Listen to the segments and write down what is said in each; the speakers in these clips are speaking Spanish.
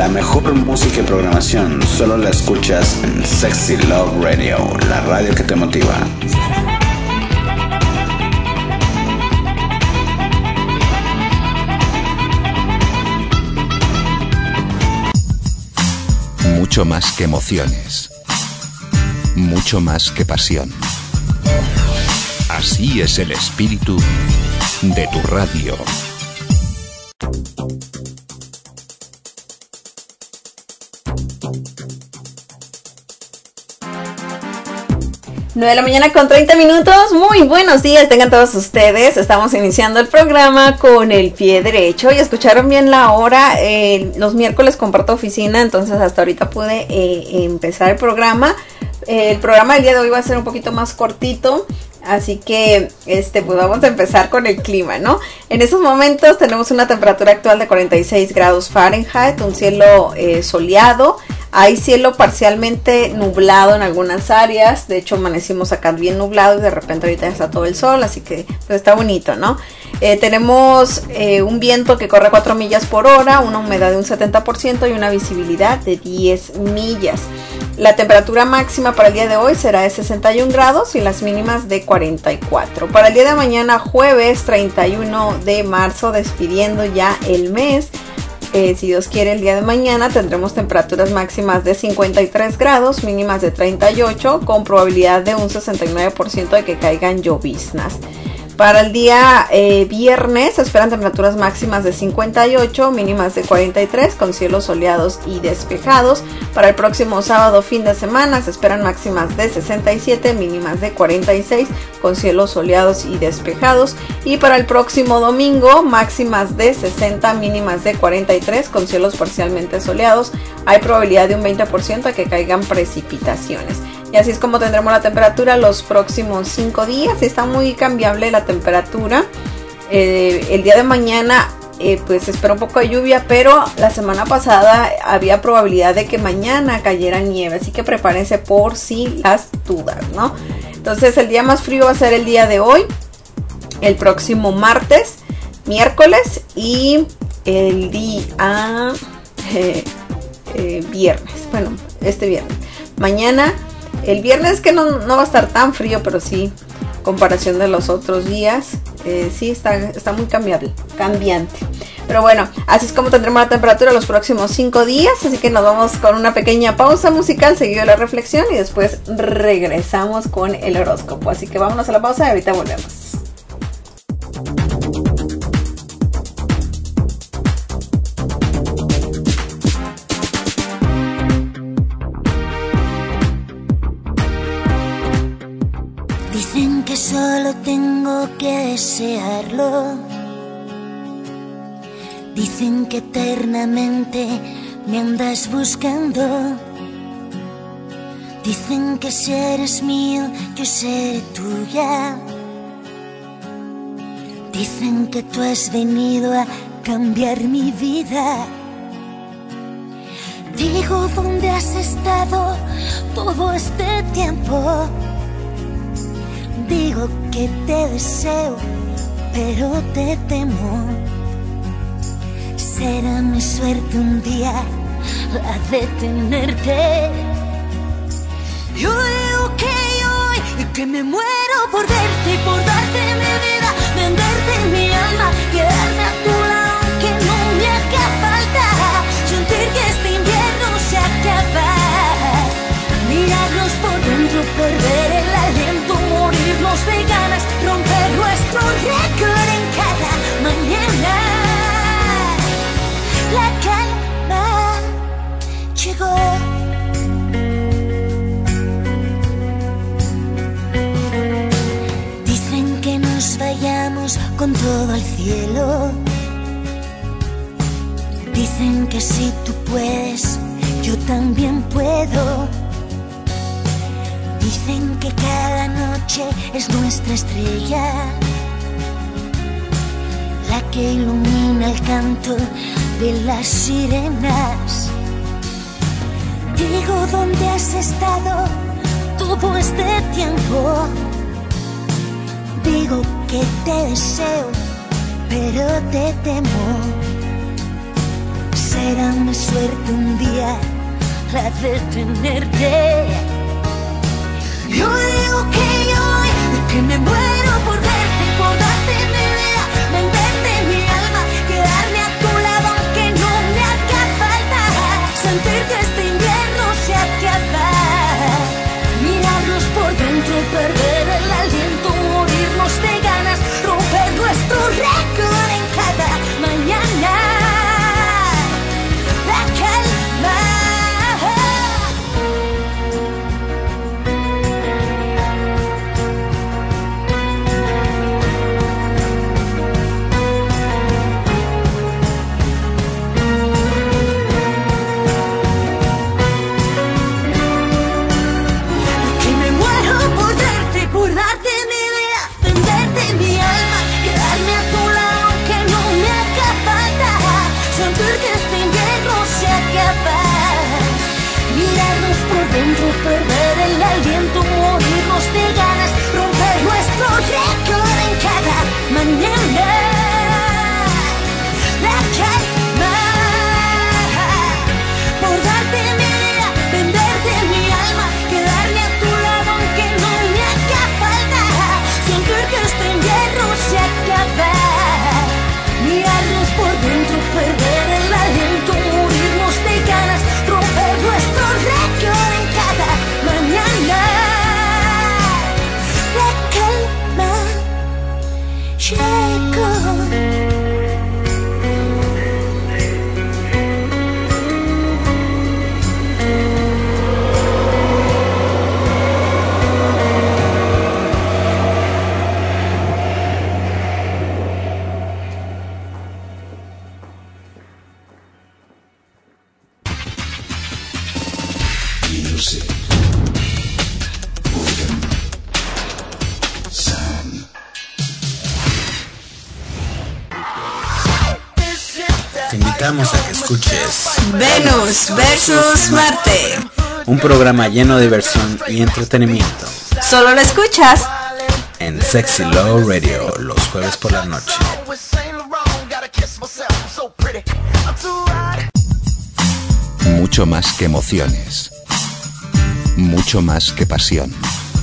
La mejor música y programación solo la escuchas en Sexy Love Radio, la radio que te motiva. Mucho más que emociones, mucho más que pasión. Así es el espíritu de tu radio. Nueve de la mañana con 30 minutos. Muy buenos días, tengan todos ustedes. Estamos iniciando el programa con el pie derecho. Y escucharon bien la hora. Los miércoles comparto oficina, entonces hasta ahorita pude empezar el programa. El programa del día de hoy va a ser un poquito más cortito. Así que pues vamos a empezar con el clima, ¿no? En estos momentos tenemos una temperatura actual de 46 grados Fahrenheit, un cielo soleado. Hay cielo parcialmente nublado en algunas áreas. De hecho amanecimos acá bien nublado y de repente ahorita está todo el sol, así que pues está bonito, ¿no? Tenemos un viento que corre a 4 millas por hora, una humedad de un 70% y una visibilidad de 10 millas. La temperatura máxima para el día de hoy será de 61 grados y las mínimas de 44. Para el día de mañana, jueves 31 de marzo, despidiendo ya el mes. Si Dios quiere, el día de mañana tendremos temperaturas máximas de 53 grados, mínimas de 38, con probabilidad de un 69% de que caigan lloviznas. Para el día viernes se esperan temperaturas máximas de 58, mínimas de 43, con cielos soleados y despejados. Para el próximo sábado, fin de semana, se esperan máximas de 67, mínimas de 46, con cielos soleados y despejados. Y para el próximo domingo, máximas de 60, mínimas de 43, con cielos parcialmente soleados. Hay probabilidad de un 20% de que caigan precipitaciones. Y así es como tendremos la temperatura los próximos 5 días. Está muy cambiable la temperatura. El día de mañana pues se espera un poco de lluvia, pero la semana pasada había probabilidad de que mañana cayera nieve. Así que prepárense por si las dudas, ¿no? Entonces el día más frío va a ser el día de hoy, el próximo martes, miércoles y el día viernes. Bueno, este viernes. Mañana... El viernes que no va a estar tan frío, pero sí, comparación de los otros días, sí está muy cambiante. Pero bueno, así es como tendremos la temperatura los próximos 5 días, así que nos vamos con una pequeña pausa musical, seguido de la reflexión y después regresamos con el horóscopo. Así que vámonos a la pausa y ahorita volvemos. Dicen que solo tengo que desearlo. Dicen que eternamente me andas buscando. Dicen que si eres mío, yo seré tuya. Dicen que tú has venido a cambiar mi vida. Digo, ¿dónde has estado todo este tiempo? Digo que te deseo, pero te temo. Será mi suerte un día la de tenerte. Yo digo que me muero por verte y por darte mi vida, venderte mi alma, quedarme a tu lado aunque no me haga falta, sentir que este invierno se acaba, mirarnos por dentro, perder el aliento, morirnos de ganas, romper nuestro récord en cada mañana. La calma llegó. Dicen que nos vayamos con todo al cielo. Dicen que si tú puedes, yo también puedo. Dicen que cada noche es nuestra estrella, la que ilumina el canto de las sirenas. Digo, ¿dónde has estado todo este tiempo? Digo que te deseo, pero te temo. será mi suerte un día la de tenerte. Yo digo que me muero por verte, por darte mi vida, venderte mi alma, quedarme a tu lado aunque no me haga falta, sentir que este invierno se acaba, mirarnos por dentro, perder el aliento, morirnos de ganas, romper nuestro récord en cada mañana. La calma. Perder el aliento, morirnos de ganas, romper nuestro récord en cada mañana. La calma, por darte mi vida, venderte mi alma, quedarme a tu lado aunque no me haga falta, sentir que este invierno se acaba, mirarnos por dentro, perder el aliento, morirnos de ganas, romper nuestro récord en cada mañana. La calma llegó. Te invitamos a que escuches Venus versus Marte. un programa lleno de diversión y entretenimiento Solo lo escuchas en Sexy Love Radio los jueves por la noche. Mucho más que emociones. Mucho más que pasión.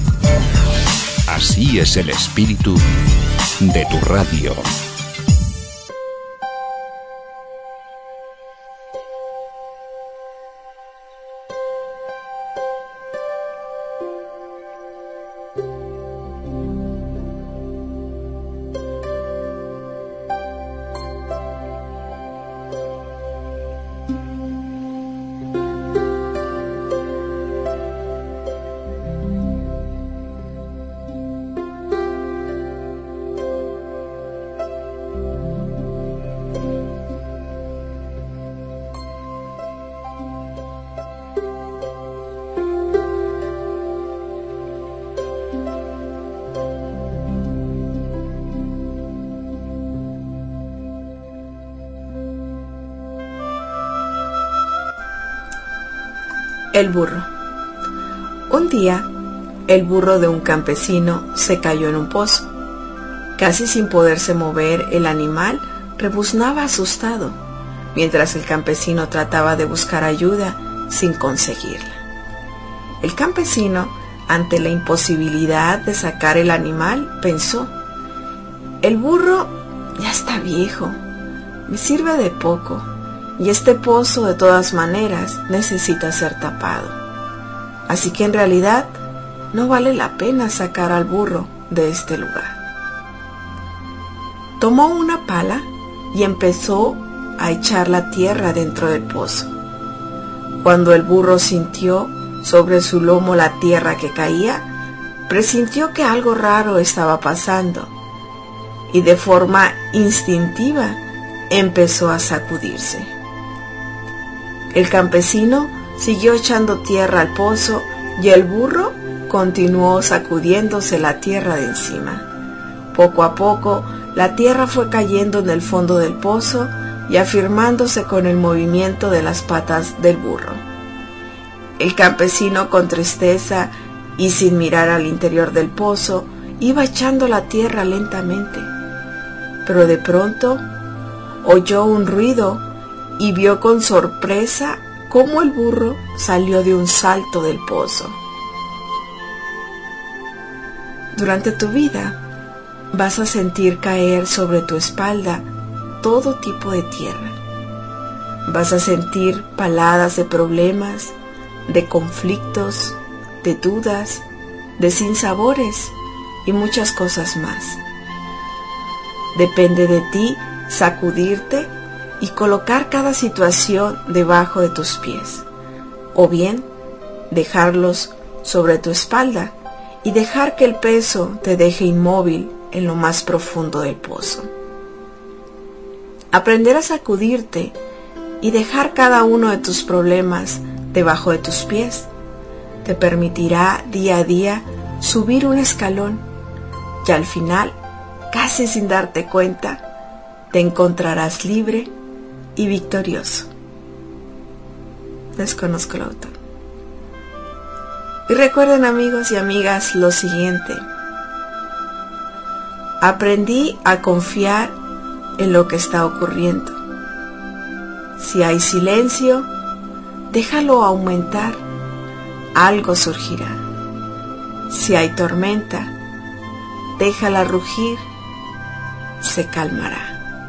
Así es el espíritu de tu radio. El burro. Un día, el burro de un campesino se cayó en un pozo. Casi sin poderse mover, el animal rebuznaba asustado, mientras el campesino trataba de buscar ayuda sin conseguirla. El campesino, ante la imposibilidad de sacar el animal, pensó: el burro ya está viejo, me sirve de poco, y este pozo de todas maneras necesita ser tapado. Así que en realidad no vale la pena sacar al burro de este lugar. Tomó una pala y empezó a echar la tierra dentro del pozo. Cuando el burro sintió sobre su lomo la tierra que caía, presintió que algo raro estaba pasando y de forma instintiva empezó a sacudirse. El campesino siguió echando tierra al pozo y el burro continuó sacudiéndose la tierra de encima. Poco a poco, la tierra fue cayendo en el fondo del pozo y afirmándose con el movimiento de las patas del burro. El campesino, con tristeza y sin mirar al interior del pozo, iba echando la tierra lentamente. Pero de pronto oyó un ruido y vio con sorpresa cómo el burro salió de un salto del pozo. Durante tu vida vas a sentir caer sobre tu espalda todo tipo de tierra. Vas a sentir paladas de problemas, de conflictos, de dudas, de sinsabores y muchas cosas más. Depende de ti sacudirte y colocar cada situación debajo de tus pies, o bien dejarlos sobre tu espalda y dejar que el peso te deje inmóvil en lo más profundo del pozo. Aprender a sacudirte y dejar cada uno de tus problemas debajo de tus pies te permitirá día a día subir un escalón y al final, casi sin darte cuenta, te encontrarás libre y victorioso. Desconozco el autor. Y recuerden, amigos y amigas, lo siguiente: aprendí a confiar en lo que está ocurriendo. Si hay silencio, déjalo aumentar, algo surgirá. Si hay tormenta, déjala rugir, se calmará.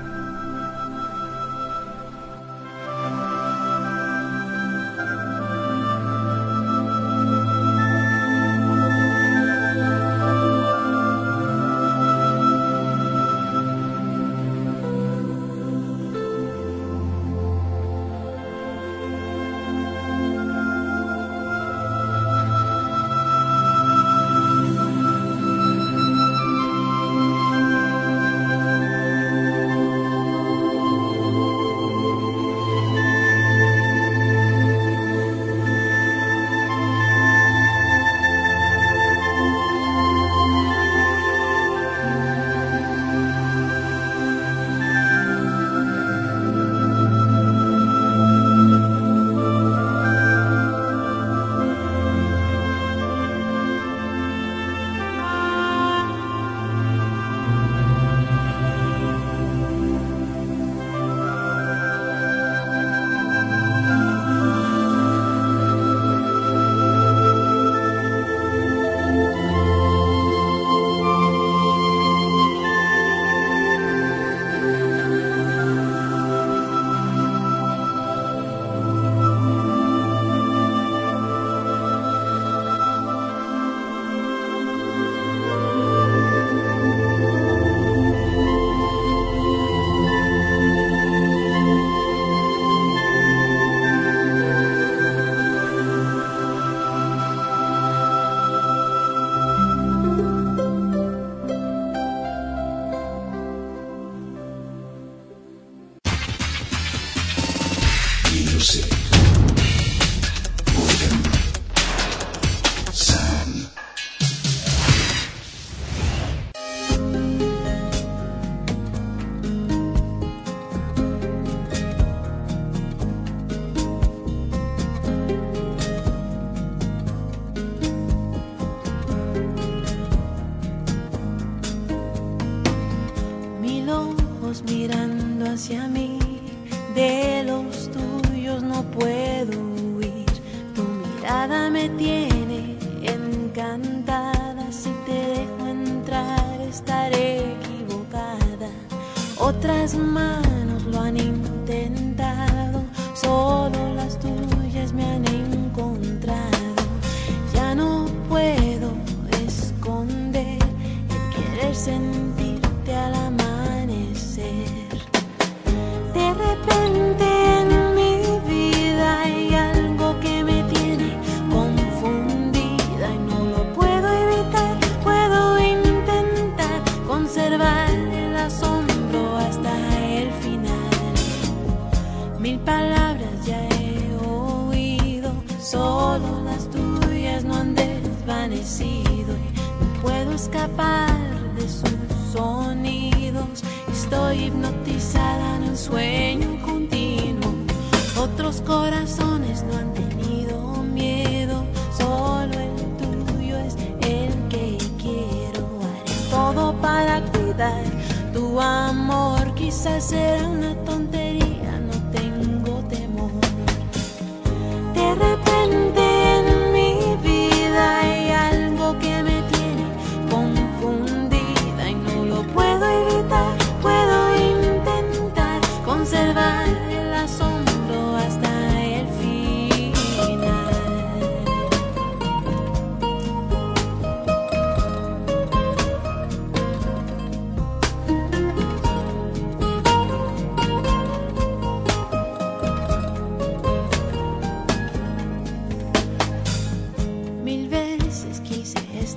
Mirando hacia mí, de los tuyos no puedo huir. Tu mirada me tiene encantada. Si te dejo entrar estaré equivocada. Otras manos lo han intentado, solo las tuyas me han encontrado. Ya no puedo esconder el querer sentirte al amanecer. De repente en mi vida hay algo que me tiene confundida y no lo puedo evitar. Puedo intentar conservar el asombro hasta el final. Mil palabras ya he oído, solo las tuyas no han desvanecido y no puedo escapar de sus sonidos. Estoy hipnotizada en un sueño continuo. Otros corazones no han tenido miedo, solo el tuyo es el que quiero. Haré todo para cuidar tu amor. Quizás será una tontería, no tengo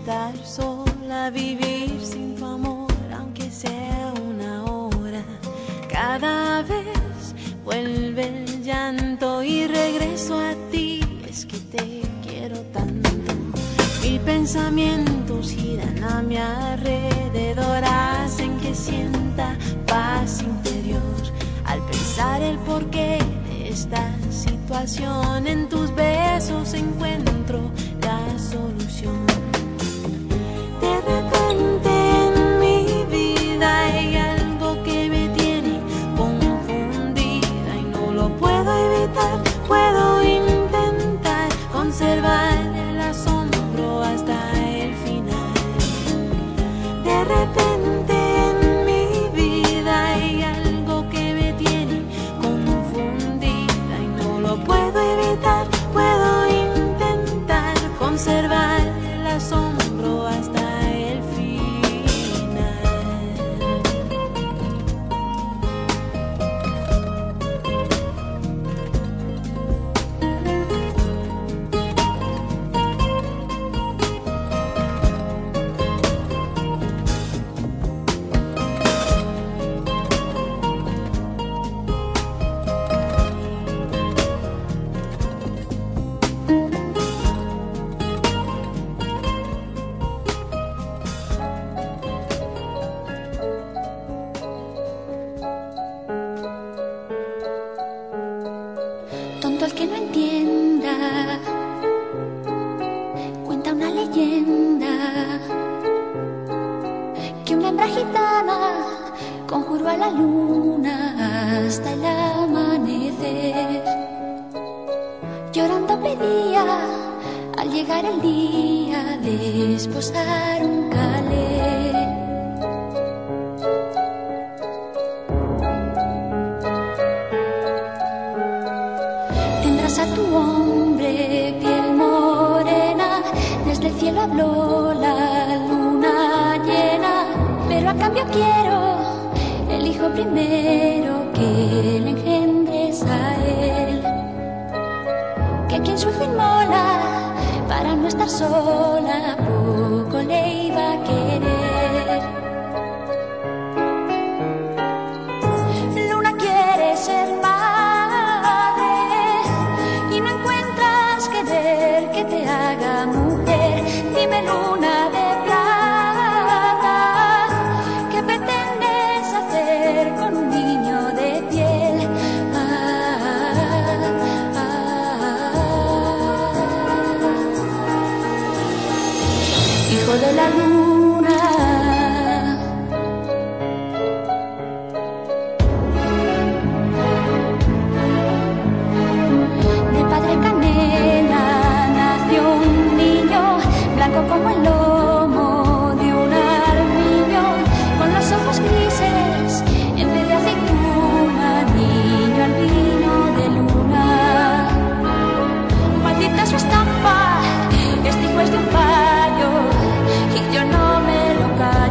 estar sola, vivir sin tu amor, aunque sea una hora. Cada vez vuelve el llanto y regreso a ti, es que te quiero tanto. Mis pensamientos giran a mi alrededor, hacen que sienta paz interior. Al pensar el porqué de esta situación, en tus besos encuentro la solución. De repente en mi vida hay algo que me tiene confundida y no lo puedo evitar. Puedo intentar conservar el asombro hasta el final. De repente en mi vida hay algo que me tiene confundida y no lo puedo evitar. Puedo intentar conservar el asombro hasta el final. Tonto el que no entienda, cuenta una leyenda que una hembra gitana conjuró a la luna hasta el amanecer. Llorando pedía al llegar el día de esposar un calé. Tendrás a tu hombre piel morena, desde el cielo habló la luna llena, pero a cambio quiero el hijo primero que le engendres a él, que quien su hijo inmola para no estar sola, poco le iba a querer. Luna quiere ser madre y no encuentras querer que te haga mujer. Dime, luna de plata, ¿qué pretendes hacer con un niño de piel? Hijo de la luna, de padre canela nació un niño, blanco como el lomo de un armiño, con los ojos grises en vez de aceituna, niño albino de luna. Maldita su estampa, este hijo es de un payo y yo no me lo callo.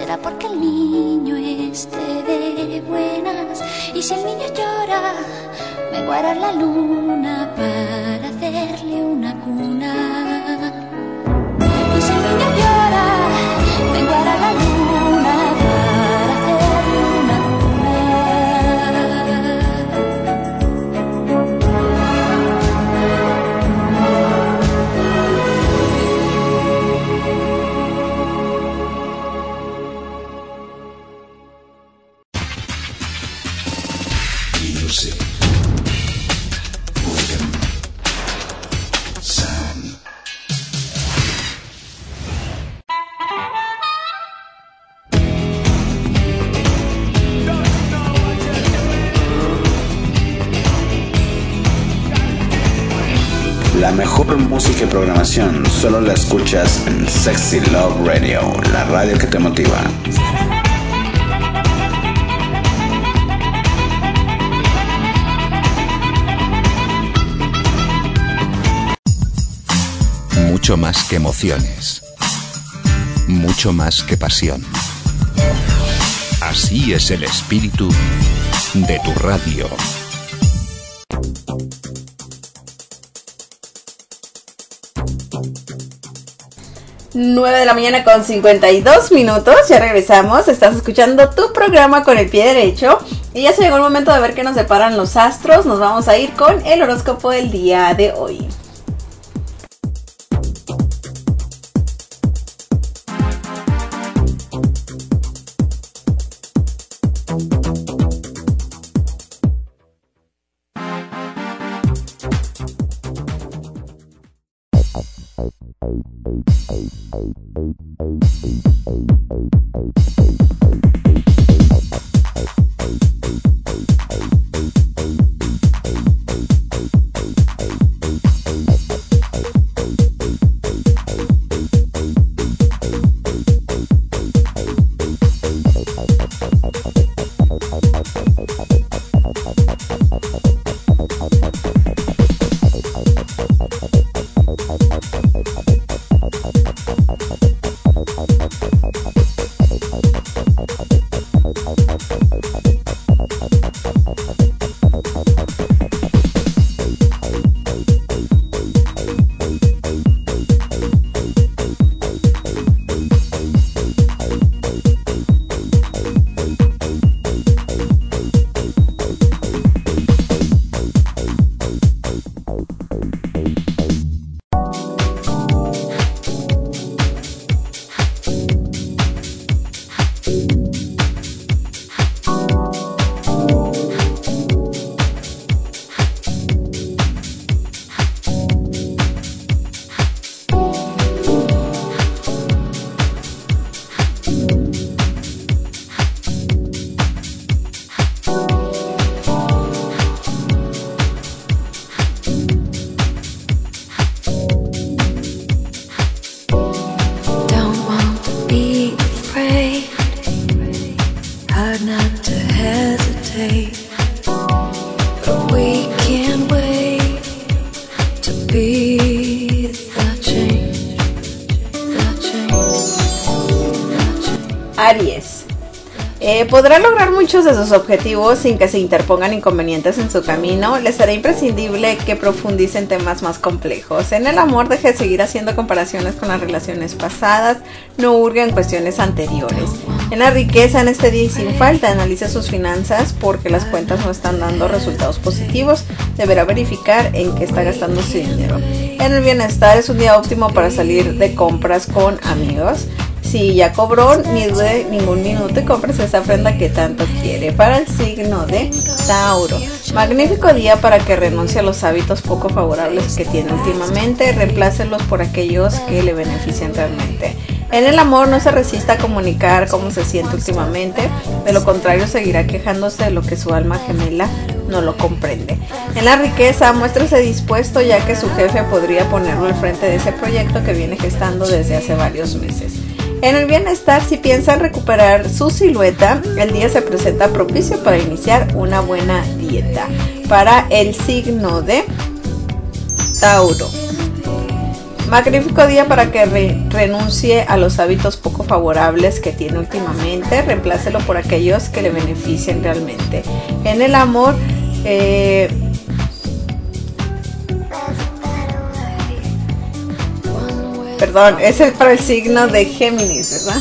será porque el niño esté de buenas. Y si el niño llora, vengo a arar la luna para hacerle una cuna. Y si el niño llora, vengo a arar la luna para hacerle una cuna. Music. Rhythm. Sound. La mejor música y programación solo la escuchas en Sexy Love Radio, la radio que te motiva. Mucho más que emociones. Mucho más que pasión. Así es el espíritu de tu radio. 9 de la mañana con 52 minutos, ya regresamos, estás escuchando tu programa con el pie derecho y ya se llegó el momento de ver qué nos deparan los astros. Nos vamos a ir con el horóscopo del día de hoy. Aries. Podrá lograr muchos de sus objetivos sin que se interpongan inconvenientes en su camino. Les será imprescindible que profundice en temas más complejos. En el amor, deje de seguir haciendo comparaciones con las relaciones pasadas. No hurgue en cuestiones anteriores. En la riqueza, en este día y sin falta, analice sus finanzas porque las cuentas no están dando resultados positivos. Deberá verificar en qué está gastando su dinero. En el bienestar, es un día óptimo para salir de compras con amigos. Si ya cobró, ni dude ningún minuto y compres esa prenda que tanto quiere. Para el signo de Tauro, magnífico día para que renuncie a los hábitos poco favorables que tiene últimamente. Reemplácelos por aquellos que le beneficien realmente. En el amor, no se resista a comunicar cómo se siente últimamente. De lo contrario, seguirá quejándose de lo que su alma gemela no lo comprende. En la riqueza, muéstrese dispuesto, ya que su jefe podría ponerlo al frente de ese proyecto que viene gestando desde hace varios meses. En el bienestar, si piensan recuperar su silueta, el día se presenta propicio para iniciar una buena dieta. Para el signo de Tauro, Magnífico día para que renuncie a los hábitos poco favorables que tiene últimamente, reemplácelo por aquellos que le beneficien realmente. En el amor, es para el signo de Géminis, ¿verdad?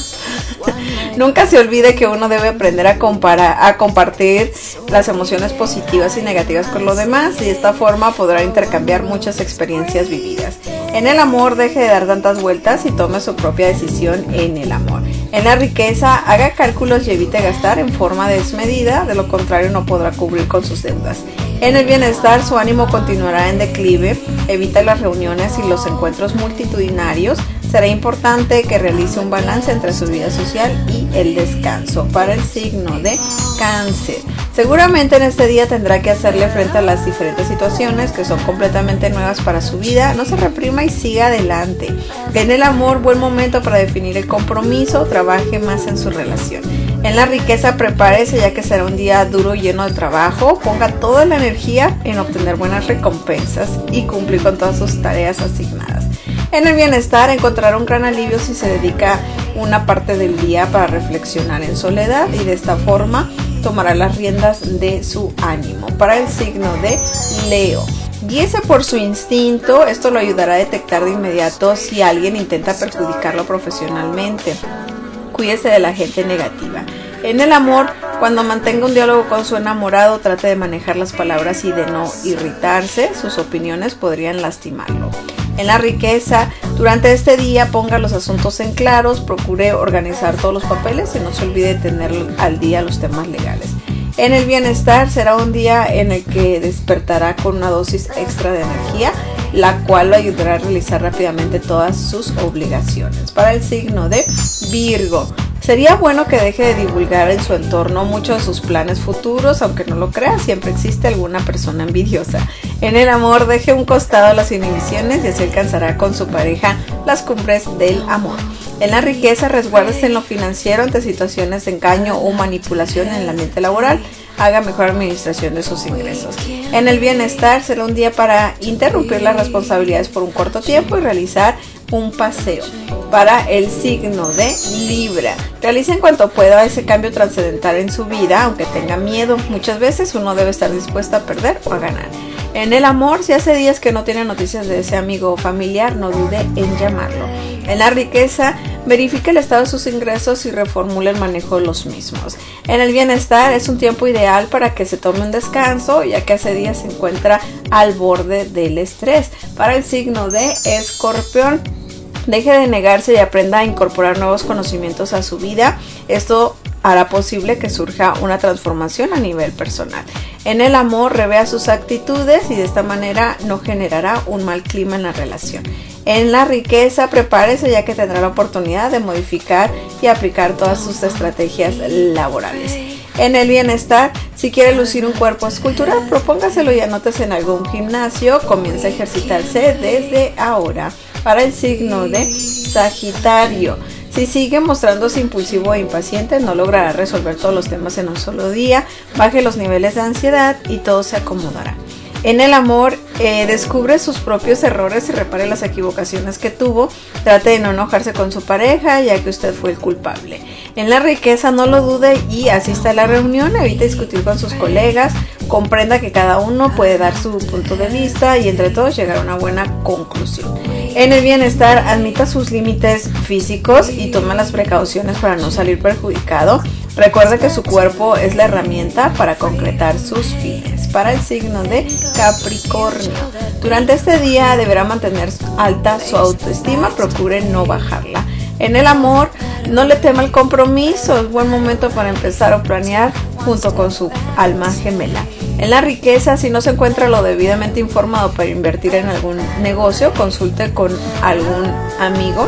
Nunca se olvide que uno debe aprender a compartir las emociones positivas y negativas con los demás, y de esta forma podrá intercambiar muchas experiencias vividas. En el amor, deje de dar tantas vueltas y tome su propia decisión en el amor. En la riqueza, haga cálculos y evite gastar en forma desmedida, de lo contrario no podrá cubrir con sus deudas. En el bienestar, su ánimo continuará en declive, evita las reuniones y los encuentros multitudinarios. Será importante que realice un balance entre su vida social y el descanso. Para el signo de Cáncer, seguramente en este día tendrá que hacerle frente a las diferentes situaciones que son completamente nuevas para su vida. No se reprima y siga adelante. En el amor, buen momento para definir el compromiso, trabaje más en su relación. En la riqueza, prepárese ya que será un día duro y lleno de trabajo. Ponga toda la energía en obtener buenas recompensas y cumplir con todas sus tareas asignadas. En el bienestar, encontrará un gran alivio si se dedica una parte del día para reflexionar en soledad, y de esta forma tomará las riendas de su ánimo. Para el signo de Leo, guíese por su instinto, esto lo ayudará a detectar de inmediato si alguien intenta perjudicarlo profesionalmente. Cuídese de la gente negativa. En el amor, cuando mantenga un diálogo con su enamorado, trate de manejar las palabras y de no irritarse, sus opiniones podrían lastimarlo. En la riqueza, durante este día ponga los asuntos en claros, procure organizar todos los papeles y no se olvide de tener al día los temas legales. En el bienestar, será un día en el que despertará con una dosis extra de energía, la cual lo ayudará a realizar rápidamente todas sus obligaciones. Para el signo de Virgo, sería bueno que deje de divulgar en su entorno muchos de sus planes futuros, aunque no lo crea, siempre existe alguna persona envidiosa. En el amor, deje a un costado las inhibiciones y así alcanzará con su pareja las cumbres del amor. En la riqueza, resguárdese en lo financiero ante situaciones de engaño o manipulación en el ambiente laboral. Haga mejor administración de sus ingresos. En el bienestar, será un día para interrumpir las responsabilidades por un corto tiempo y realizar un paseo. Para el signo de Libra, realice en cuanto pueda ese cambio trascendental en su vida, aunque tenga miedo. Muchas veces uno debe estar dispuesto a perder o a ganar. En el amor, si hace días que no tiene noticias de ese amigo o familiar, no dude en llamarlo. En la riqueza, verifique el estado de sus ingresos y reformule el manejo de los mismos. En el bienestar, es un tiempo ideal para que se tome un descanso, ya que hace días se encuentra al borde del estrés. Para el signo de Escorpión, deje de negarse y aprenda a incorporar nuevos conocimientos a su vida. Esto hará posible que surja una transformación a nivel personal. En el amor, revea sus actitudes y de esta manera no generará un mal clima en la relación. En la riqueza, prepárese ya que tendrá la oportunidad de modificar y aplicar todas sus estrategias laborales. En el bienestar, si quiere lucir un cuerpo escultural, propóngaselo y anótese en algún gimnasio. Comience a ejercitarse desde ahora. Para el signo de Sagitario, si sigue mostrándose impulsivo e impaciente, no logrará resolver todos los temas en un solo día. Baje los niveles de ansiedad y todo se acomodará. En el amor, descubre sus propios errores y repare las equivocaciones que tuvo. Trate de no enojarse con su pareja, ya que usted fue el culpable. En la riqueza, no lo dude y asista a la reunión. Evite discutir con sus colegas. Comprenda que cada uno puede dar su punto de vista y entre todos llegar a una buena conclusión. En el bienestar, admita sus límites físicos y tome las precauciones para no salir perjudicado. Recuerde que su cuerpo es la herramienta para concretar sus fines. Para el signo de Capricornio, durante este día deberá mantener alta su autoestima, procure no bajarla. En el amor, no le tema el compromiso, es buen momento para empezar a planear junto con su alma gemela. En la riqueza, si no se encuentra lo debidamente informado para invertir en algún negocio, consulte con algún amigo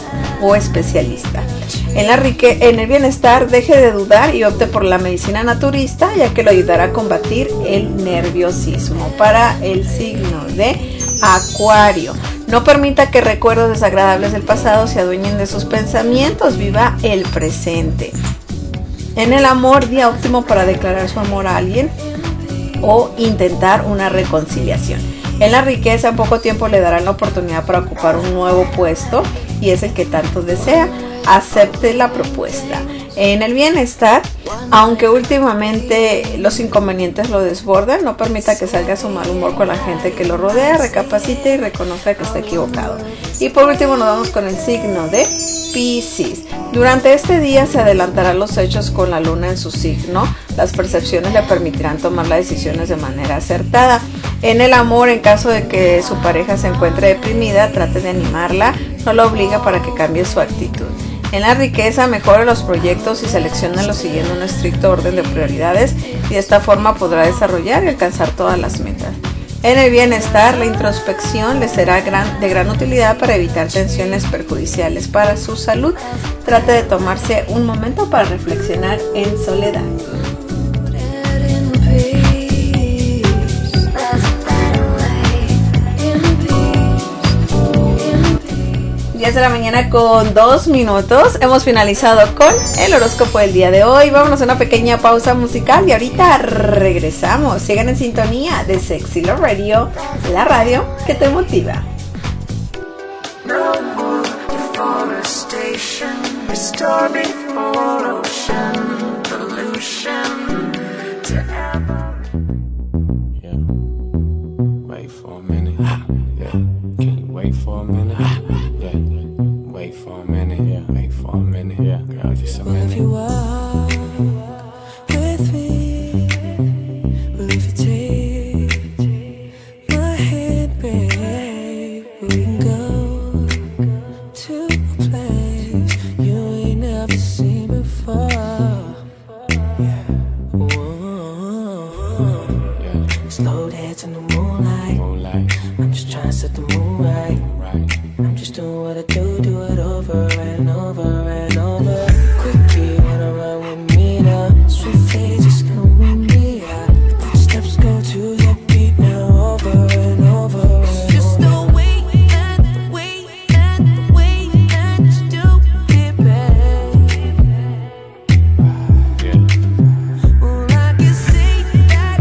o especialista. En el bienestar, deje de dudar y opte por la medicina naturista, ya que lo ayudará a combatir el nerviosismo. Para el signo de Acuario, no permita que recuerdos desagradables del pasado se adueñen de sus pensamientos, viva el presente. En el amor, día óptimo para declarar su amor a alguien o intentar una reconciliación. En la riqueza, en poco tiempo le darán la oportunidad para ocupar un nuevo puesto y es el que tanto desea. Acepte la propuesta. En el bienestar, aunque últimamente los inconvenientes lo desbordan, no permita que salga su mal humor con la gente que lo rodea, recapacite y reconozca que está equivocado. Y por último nos vamos con el signo de Piscis. Durante este día se adelantarán los hechos con la luna en su signo. Las percepciones le permitirán tomar las decisiones de manera acertada. En el amor, en caso de que su pareja se encuentre deprimida, trate de animarla, no la obliga para que cambie su actitud. En la riqueza, mejore los proyectos y selecciónelos siguiendo un estricto orden de prioridades y de esta forma podrá desarrollar y alcanzar todas las metas. En el bienestar, la introspección le será de gran utilidad para evitar tensiones perjudiciales para su salud. Trate de tomarse un momento para reflexionar en soledad. 10 de la mañana con 2 minutos. Hemos finalizado con el horóscopo del día de hoy. Vámonos a una pequeña pausa musical y ahorita regresamos. Sigan en sintonía de Sexy Love Radio, la radio que te motiva. No more deforestation, restoring ocean pollution to yeah. Wait for a minute. Yeah. Can you wait for a minute? Yeah. Wait for a minute. Yeah. Wait for a minute. Yeah. Girl, just a minute. If you walk with me, will if you take my hand, babe, we can go to a place you ain't never seen before. Yeah. Whoa. Yeah. Slow dance in the moonlight. I'm just trying to set the mood right. I'm just doing what I do it over and over and over. Quickly wanna run with me now. Sweet face, just come with me. Footsteps go to the beat now, over and over and just the way and the way and the way that you do it, babe. Yeah. Well, I can say that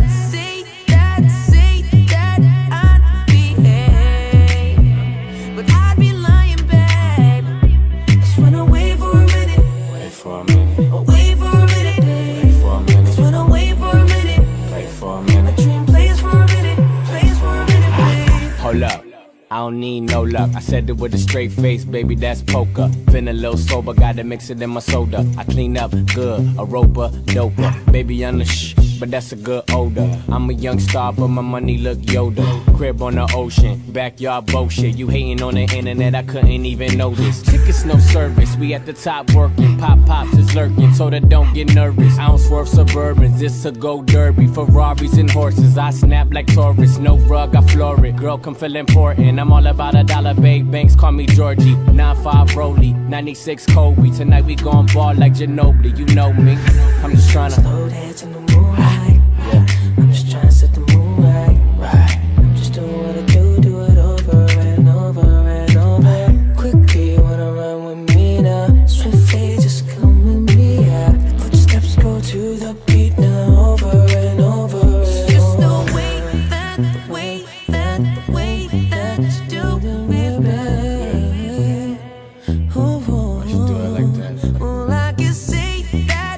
I'd behave, but I'd be lying, babe. Just wanna wait for a minute. Wait for a minute. Oh, wait for a minute, babe. Wait for a minute. Just wanna wait for a minute. Wait for a minute. My dream plays for a minute. Plays for a minute, babe. Hold up, I don't need no luck. I said it with a straight face, baby, that's poker. Feeling a little sober, gotta mix it in my soda. I clean up good, a roper, doper. Baby, I'm the but that's a good odor. I'm a young star, but my money look Yoda. Crib on the ocean, backyard bullshit. You hating on the internet, I couldn't even notice. Tickets, no service, we at the top working. Pops is lurking, so that don't get nervous. I don't swerve Suburbans, this a go derby. Ferraris and horses, I snap like Taurus. No rug, I floor it. Girl, come feel important. I'm all about a dollar, babe. Banks call me Georgie. 9-5 Rolly, 96 Kobe. Tonight we gon' ball like Ginobili, you know me. I'm just tryna slow dance in the moonlight. Yeah. I'm just tryna set the mood right. I'm just doing what I do it over and over and over. Quickly wanna run with me now. Swift fade, just come with me. Footsteps go to the beat now, over and over and just over. The way that you do it, babe. Why'd you do it like that? Well, I can say that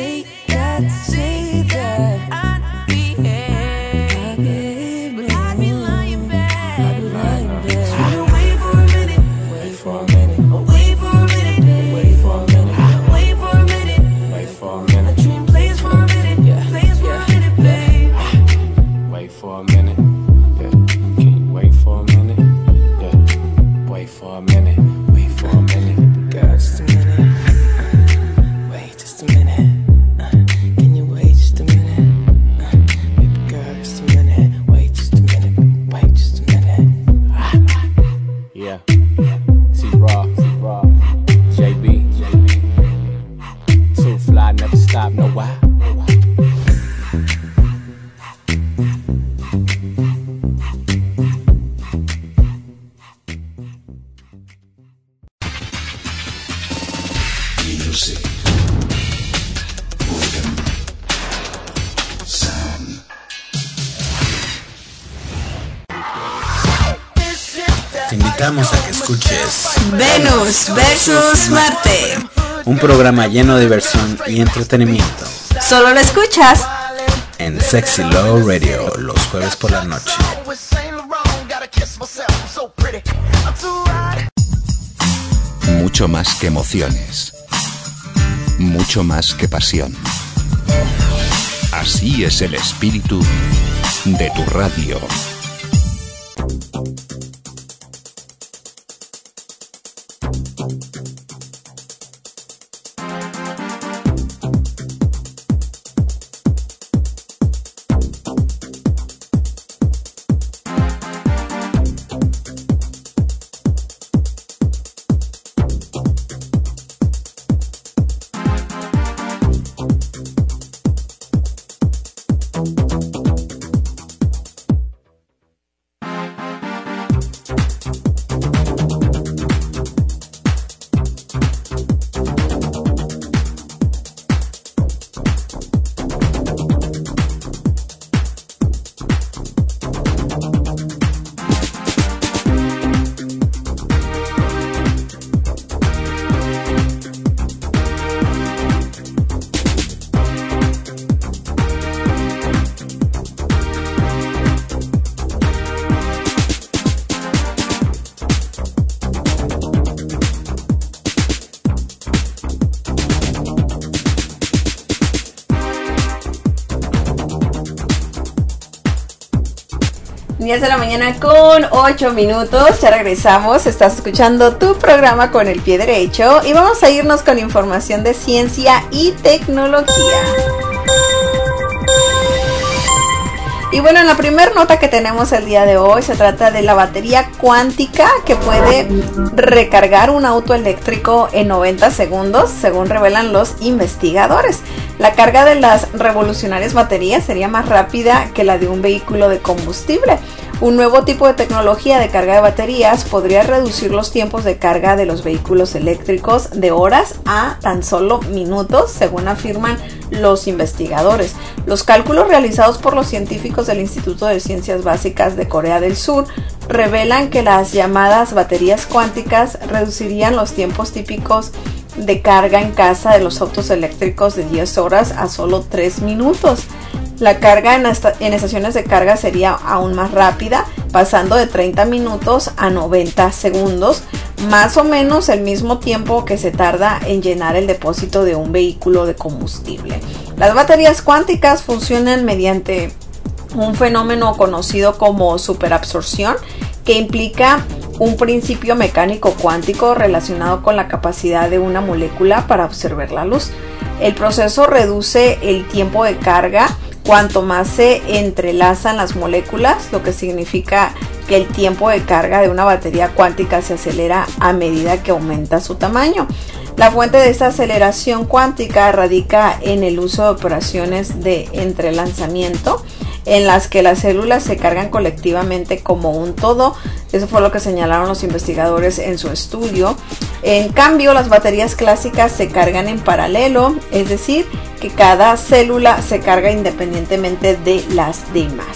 I'd behave, but I'd be lying, babe. Just wanna wait for a minute. Wait for a minute. Oh, wait for a minute, babe. Wait for a minute. Wait for a minute. Wait for a minute. A dream plays for a minute. Yeah. Plays for a minute, babe. Wait for a minute. Yeah. Can you wait for a minute? Yeah. Wait for a minute. Wait for a minute. Girl, just a minute. Wait just a minute. Can you wait just a minute? Baby girl, just a minute. Wait just a minute. Wait just a minute. Yeah. T-Raw. JB. Too fly, never stop, no why. Music. Rhythm. Sound. invitamos a que escuches Venus versus Marte. Un programa lleno de diversión y entretenimiento. Solo lo escuchas en Sexy Love Radio los jueves por la noche. Mucho más que emociones. Mucho más que pasión. Así es el espíritu de tu radio. De la mañana con 8 minutos, ya regresamos, estás escuchando tu programa con el pie derecho y vamos a irnos con información de ciencia y tecnología. Y bueno, en la primera nota que tenemos el día de hoy se trata de la batería cuántica que puede recargar un auto eléctrico en 90 segundos, según revelan los investigadores. La carga de las revolucionarias baterías sería más rápida que la de un vehículo de combustible. Un nuevo tipo de tecnología de carga de baterías podría reducir los tiempos de carga de los vehículos eléctricos de horas a tan solo minutos, según afirman los investigadores. Los cálculos realizados por los científicos del Instituto de Ciencias Básicas de Corea del Sur revelan que las llamadas baterías cuánticas reducirían los tiempos típicos de carga en casa de los autos eléctricos de 10 horas a solo 3 minutos. La carga en estaciones de carga sería aún más rápida, pasando de 30 minutos a 90 segundos, más o menos el mismo tiempo que se tarda en llenar el depósito de un vehículo de combustible. Las baterías cuánticas funcionan mediante un fenómeno conocido como superabsorción, que implica un principio mecánico cuántico relacionado con la capacidad de una molécula para absorber la luz. El proceso reduce el tiempo de carga cuanto más se entrelazan las moléculas, lo que significa que el tiempo de carga de una batería cuántica se acelera a medida que aumenta su tamaño. La fuente de esta aceleración cuántica radica en el uso de operaciones de entrelazamiento, en las que las células se cargan colectivamente como un todo. Eso fue lo que señalaron los investigadores en su estudio. En cambio, las baterías clásicas se cargan en paralelo, es decir, que cada célula se carga independientemente de las demás.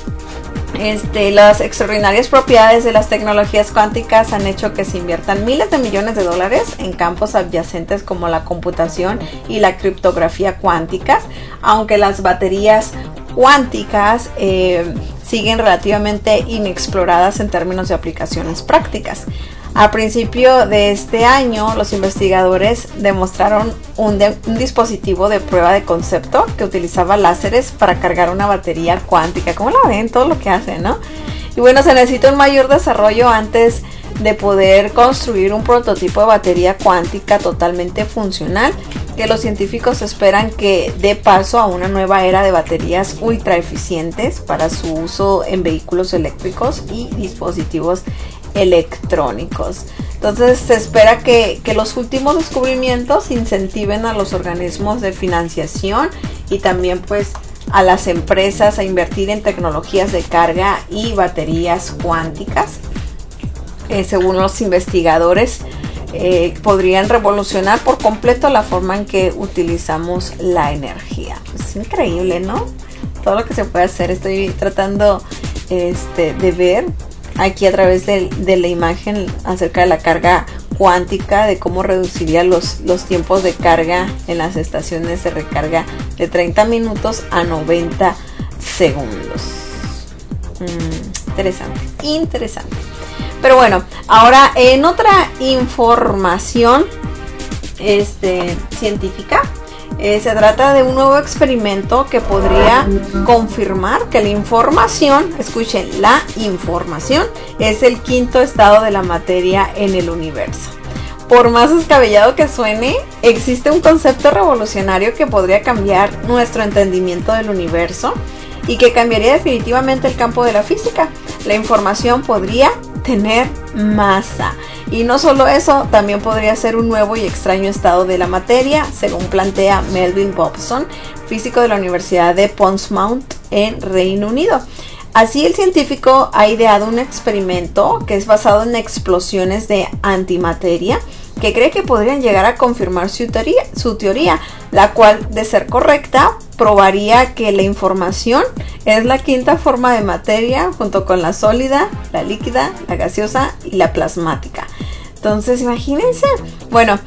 Las extraordinarias propiedades de las tecnologías cuánticas han hecho que se inviertan miles de millones de dólares en campos adyacentes como la computación y la criptografía cuánticas, aunque las baterías cuánticas siguen relativamente inexploradas en términos de aplicaciones prácticas. A principio de este año, los investigadores demostraron un dispositivo de prueba de concepto que utilizaba láseres para cargar una batería cuántica. ¿Cómo lo ven? Todo lo que hacen, ¿no? Y bueno, se necesita un mayor desarrollo antes de poder construir un prototipo de batería cuántica totalmente funcional, que los científicos esperan que dé paso a una nueva era de baterías ultra eficientes para su uso en vehículos eléctricos y dispositivos electrónicos. Entonces se espera que los últimos descubrimientos incentiven a los organismos de financiación y también pues a las empresas a invertir en tecnologías de carga y baterías cuánticas. Según los investigadores, podrían revolucionar por completo la forma en que utilizamos la energía. Es increíble, ¿no? Todo lo que se puede hacer. Estoy tratando de ver aquí a través de la imagen acerca de la carga cuántica, de cómo reduciría los tiempos de carga en las estaciones de recarga de 30 minutos a 90 segundos. Interesante. Pero bueno, ahora en otra información científica, se trata de un nuevo experimento que podría confirmar que la información, escuchen, la información es el quinto estado de la materia en el universo. Por más descabellado que suene, existe un concepto revolucionario que podría cambiar nuestro entendimiento del universo y que cambiaría definitivamente el campo de la física. La información podría tener masa. Y no solo eso, también podría ser un nuevo y extraño estado de la materia, según plantea Melvin Bobson, físico de la Universidad de Portsmouth en Reino Unido. Así, el científico ha ideado un experimento que es basado en explosiones de antimateria que cree que podrían llegar a confirmar su teoría, la cual, de ser correcta, probaría que la información es la quinta forma de materia junto con la sólida, la líquida, la gaseosa y la plasmática. Entonces, imagínense. Bueno,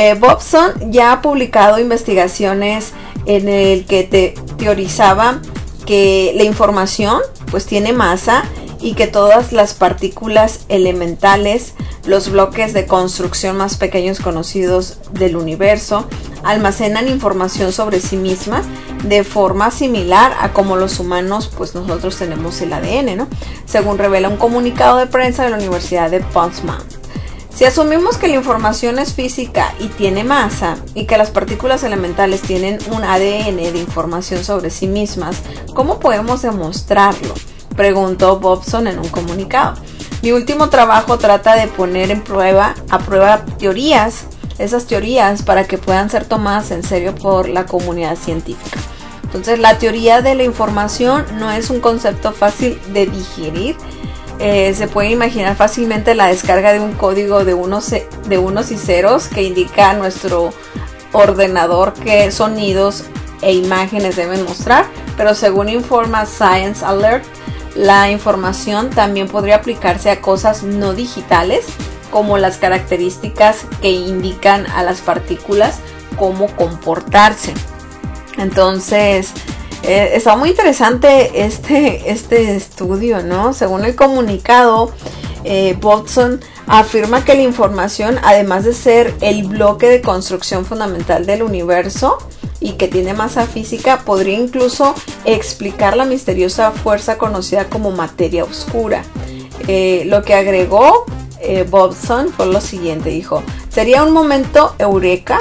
Bobson ya ha publicado investigaciones en el que teorizaba que la información pues tiene masa y que todas las partículas elementales, los bloques de construcción más pequeños conocidos del universo, almacenan información sobre sí mismas de forma similar a como los humanos, pues nosotros tenemos el ADN, ¿no? Según revela un comunicado de prensa de la Universidad de Portsmouth. Si asumimos que la información es física y tiene masa, y que las partículas elementales tienen un ADN de información sobre sí mismas, ¿cómo podemos demostrarlo?, preguntó Bobson en un comunicado. Mi último trabajo trata de poner a prueba teorías, esas teorías, para que puedan ser tomadas en serio por la comunidad científica. Entonces, la teoría de la información no es un concepto fácil de digerir. Se puede imaginar fácilmente la descarga de un código de unos y ceros que indica a nuestro ordenador qué sonidos e imágenes deben mostrar, pero según informa Science Alert, la información también podría aplicarse a cosas no digitales, como las características que indican a las partículas cómo comportarse. Entonces, está muy interesante este estudio, ¿no? Según el comunicado, Bobson afirma que la información, además de ser el bloque de construcción fundamental del universo y que tiene masa física, podría incluso explicar la misteriosa fuerza conocida como materia oscura. Lo que agregó Bobson fue lo siguiente, dijo: sería un momento eureka,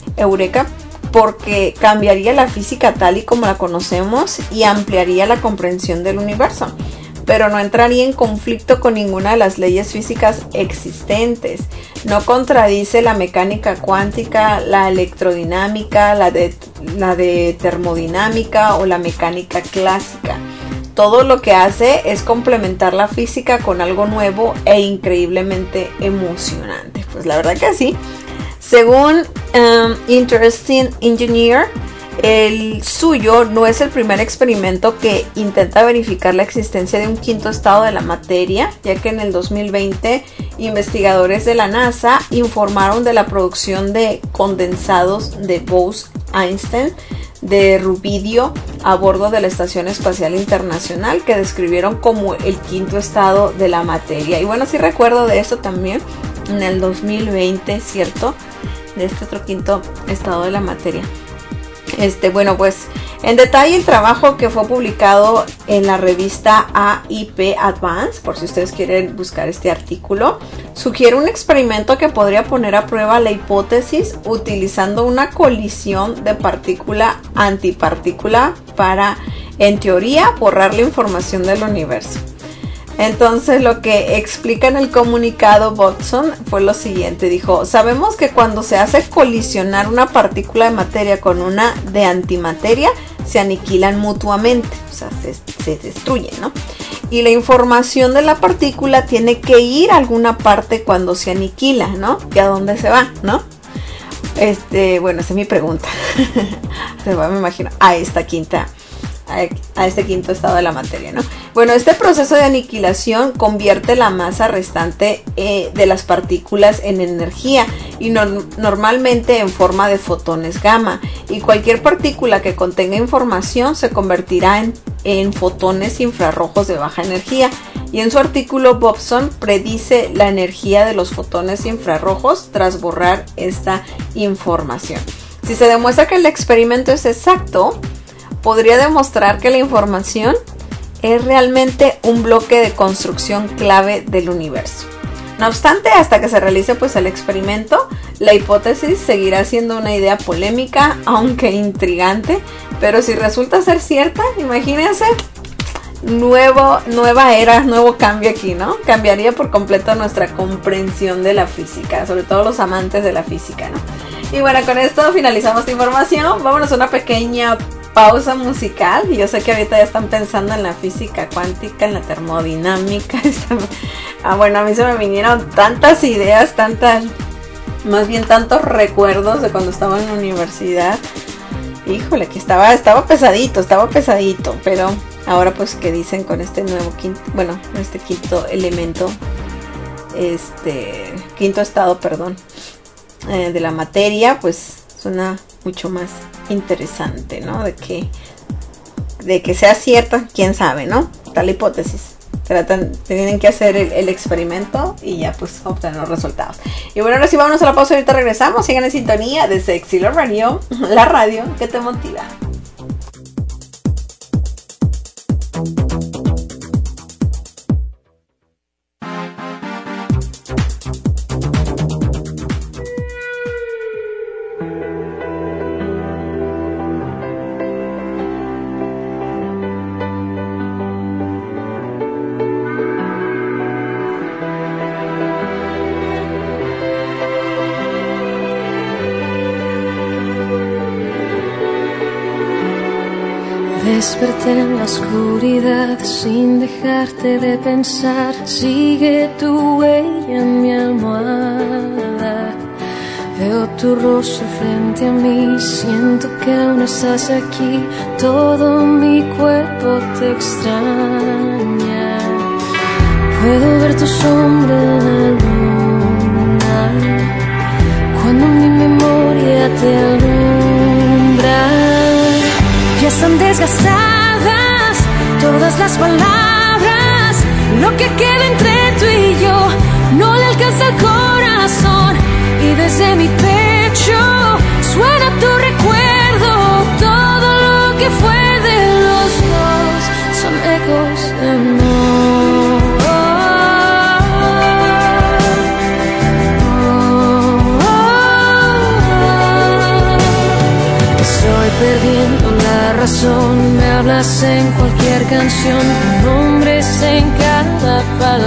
porque cambiaría la física tal y como la conocemos y ampliaría la comprensión del universo, pero no entraría en conflicto con ninguna de las leyes físicas existentes. No contradice la mecánica cuántica, la electrodinámica, la de termodinámica o la mecánica clásica. Todo lo que hace es complementar la física con algo nuevo e increíblemente emocionante. Pues la verdad que sí. Según Interesting Engineer, el suyo no es el primer experimento que intenta verificar la existencia de un quinto estado de la materia, ya que en el 2020 investigadores de la NASA informaron de la producción de condensados de Bose-Einstein de rubidio a bordo de la Estación Espacial Internacional, que describieron como el quinto estado de la materia. Y bueno, sí recuerdo de esto también en el 2020, ¿cierto? De este otro quinto estado de la materia. Bueno, pues en detalle el trabajo que fue publicado en la revista AIP Advance, por si ustedes quieren buscar este artículo, sugiere un experimento que podría poner a prueba la hipótesis utilizando una colisión de partícula-antipartícula para, en teoría, borrar la información del universo. Entonces, lo que explica en el comunicado Bobson fue lo siguiente. Dijo: sabemos que cuando se hace colisionar una partícula de materia con una de antimateria, se aniquilan mutuamente, o sea, se destruyen, ¿no? Y la información de la partícula tiene que ir a alguna parte cuando se aniquila, ¿no? ¿Y a dónde se va, no? Bueno, esa es mi pregunta. Se va, me imagino, a este quinto estado de la materia, ¿no? Bueno, este proceso de aniquilación convierte la masa restante de las partículas en energía y normalmente en forma de fotones gamma, y cualquier partícula que contenga información se convertirá en fotones infrarrojos de baja energía. Y en su artículo, Bobson predice la energía de los fotones infrarrojos tras borrar esta información. Si se demuestra que el experimento es exacto, podría demostrar que la información es realmente un bloque de construcción clave del universo. No obstante, hasta que se realice pues el experimento, la hipótesis seguirá siendo una idea polémica, aunque intrigante, pero si resulta ser cierta, imagínense, nueva era, nuevo cambio aquí, ¿no? Cambiaría por completo nuestra comprensión de la física, sobre todo los amantes de la física, ¿no? Y bueno, con esto finalizamos esta información. Vámonos a una pequeña pausa musical. Y yo sé que ahorita ya están pensando en la física cuántica, en la termodinámica. Bueno, a mí se me vinieron tantas ideas, más bien tantos recuerdos de cuando estaba en la universidad. Híjole, que estaba pesadito, pero ahora pues que dicen con este nuevo quinto elemento, quinto estado, de la materia, pues suena mucho más interesante, ¿no? De que sea cierta, quién sabe, ¿no? Tal hipótesis. Tienen que hacer el experimento y ya pues obtener los resultados. Y bueno, ahora sí vámonos a la pausa, ahorita regresamos. Sigan en sintonía de Sexy Love Radio, la radio que te motiva. Desperté en la oscuridad sin dejarte de pensar. Sigue tu huella en mi almohada. Veo tu rostro frente a mí. Siento que aún estás aquí. Todo mi cuerpo te extraña. Puedo ver tu sombra en la luna cuando mi memoria te alumbra. Ya están desgastadas todas las palabras. Lo que queda entre tú y yo no le alcanza el corazón. Y desde mi pecho suena tu recuerdo. Todo lo que fue de los dos son ecos de amor. Estoy perdiendo la razón, me hablas en cualquier canción, tu nombre es en cada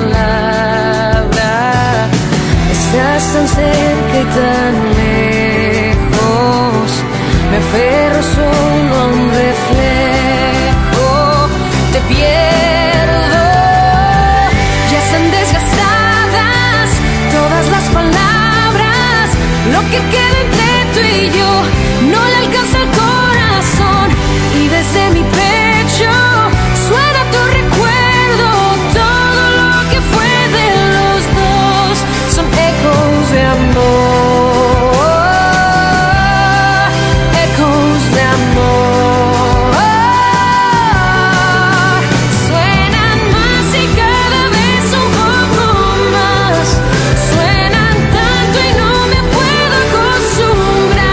palabra. Estás tan cerca y tan lejos, me aferro solo a un reflejo, te pierdo. Ya están desgastadas todas las palabras, lo que queda entre tú y yo no le alcanza el corazón. Y desde mi pecho suena tu recuerdo. Todo lo que fue de los dos son ecos de amor. Ecos de amor. Suenan más y cada vez un poco más. Suenan tanto y no me puedo acostumbrar.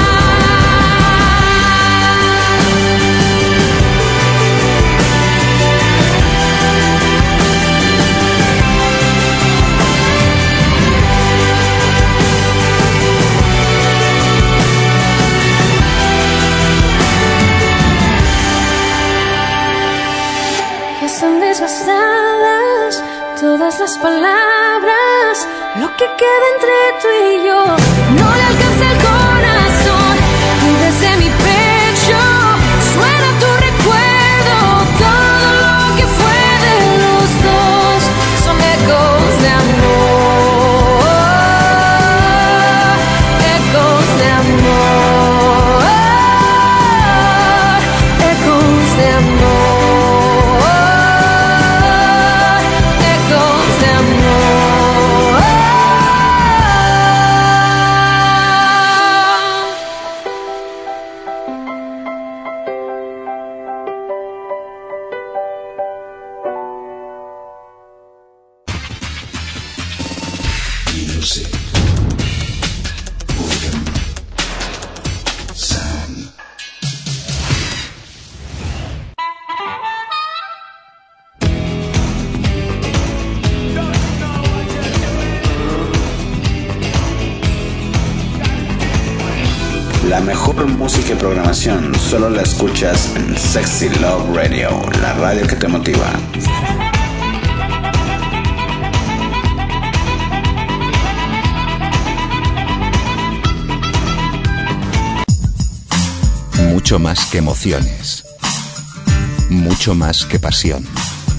Están desgastadas todas las palabras. Lo que queda entre tú y yo no le alcanza el corazón. Y desde mi pecho suena tu recuerdo. Todo lo que fue de los dos son ecos de amor. Ecos de amor. Ecos de amor. mejor música y programación solo la escuchas en Sexy Love Radio, la radio que te motiva. Mucho más que emociones, mucho más que pasión.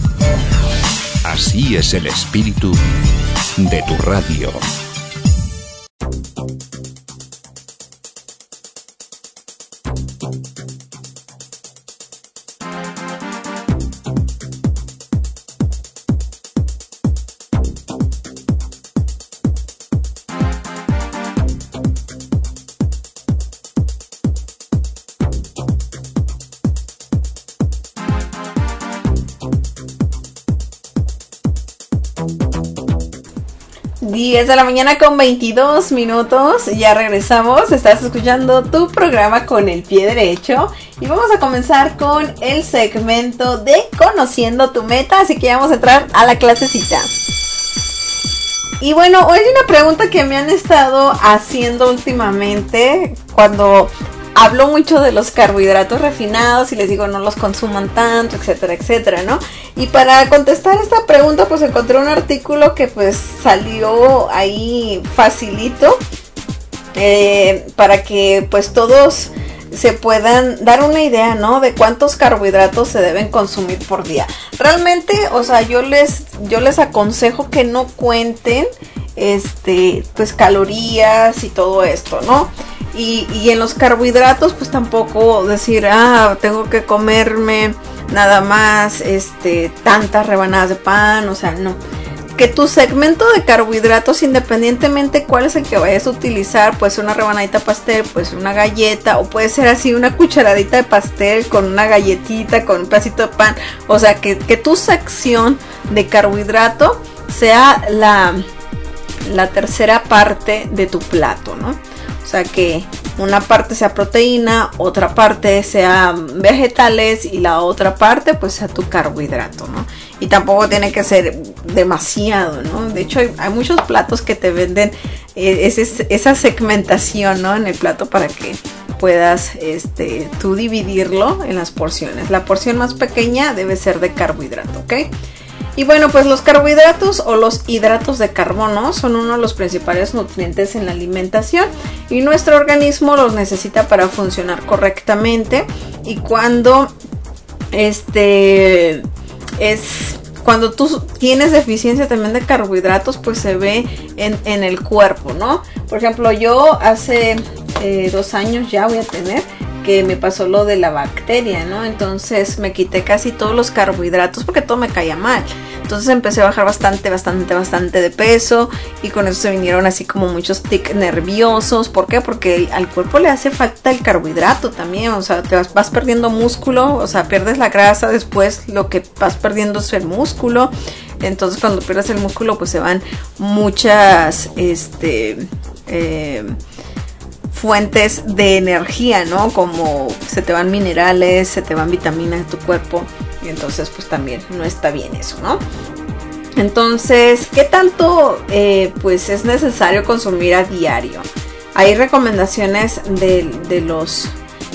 Así es el espíritu de tu radio. De la mañana con 22 minutos, ya regresamos, estás escuchando tu programa Con el Pie Derecho y vamos a comenzar con el segmento de Conociendo tu Meta, así que vamos a entrar a la clasecita. Y bueno, hoy hay una pregunta que me han estado haciendo últimamente cuando hablo mucho de los carbohidratos refinados y les digo no los consuman tanto, etcétera, etcétera, ¿no? Y para contestar esta pregunta pues encontré un artículo que pues salió ahí facilito para que pues todos se puedan dar una idea, ¿no? De cuántos carbohidratos se deben consumir por día. Realmente, o sea, yo les aconsejo que no cuenten pues calorías y todo esto, ¿no? Y en los carbohidratos pues tampoco decir, tengo que comerme nada más tantas rebanadas de pan, o sea, no. Que tu segmento de carbohidratos, independientemente cuál es el que vayas a utilizar, puede ser una rebanadita de pastel, puede ser una galleta, o puede ser así una cucharadita de pastel con una galletita, con un pedacito de pan, o sea, que tu sección de carbohidrato sea la tercera parte de tu plato, ¿no? O sea, que una parte sea proteína, otra parte sea vegetales y la otra parte pues sea tu carbohidrato, ¿no? Y tampoco tiene que ser demasiado, ¿no? De hecho hay muchos platos que te venden esa segmentación, ¿no? En el plato para que puedas tú dividirlo en las porciones. La porción más pequeña debe ser de carbohidrato, ¿ok? Y bueno, pues los carbohidratos o los hidratos de carbono son uno de los principales nutrientes en la alimentación y nuestro organismo los necesita para funcionar correctamente. Y cuando cuando tú tienes deficiencia también de carbohidratos, pues se ve en el cuerpo, ¿no? Por ejemplo, yo hace 2 años ya voy a tener que me pasó lo de la bacteria, ¿no? Entonces me quité casi todos los carbohidratos porque todo me caía mal. Entonces empecé a bajar bastante de peso y con eso se vinieron así como muchos tics nerviosos. ¿Por qué? Porque al cuerpo le hace falta el carbohidrato también, o sea, te vas perdiendo músculo, o sea, pierdes la grasa, después lo que vas perdiendo es el músculo. Entonces cuando pierdes el músculo pues se van muchas fuentes de energía, ¿no? Como se te van minerales, se te van vitaminas de tu cuerpo y entonces pues también no está bien eso, ¿no? Entonces, ¿qué tanto pues es necesario consumir a diario? Hay recomendaciones de los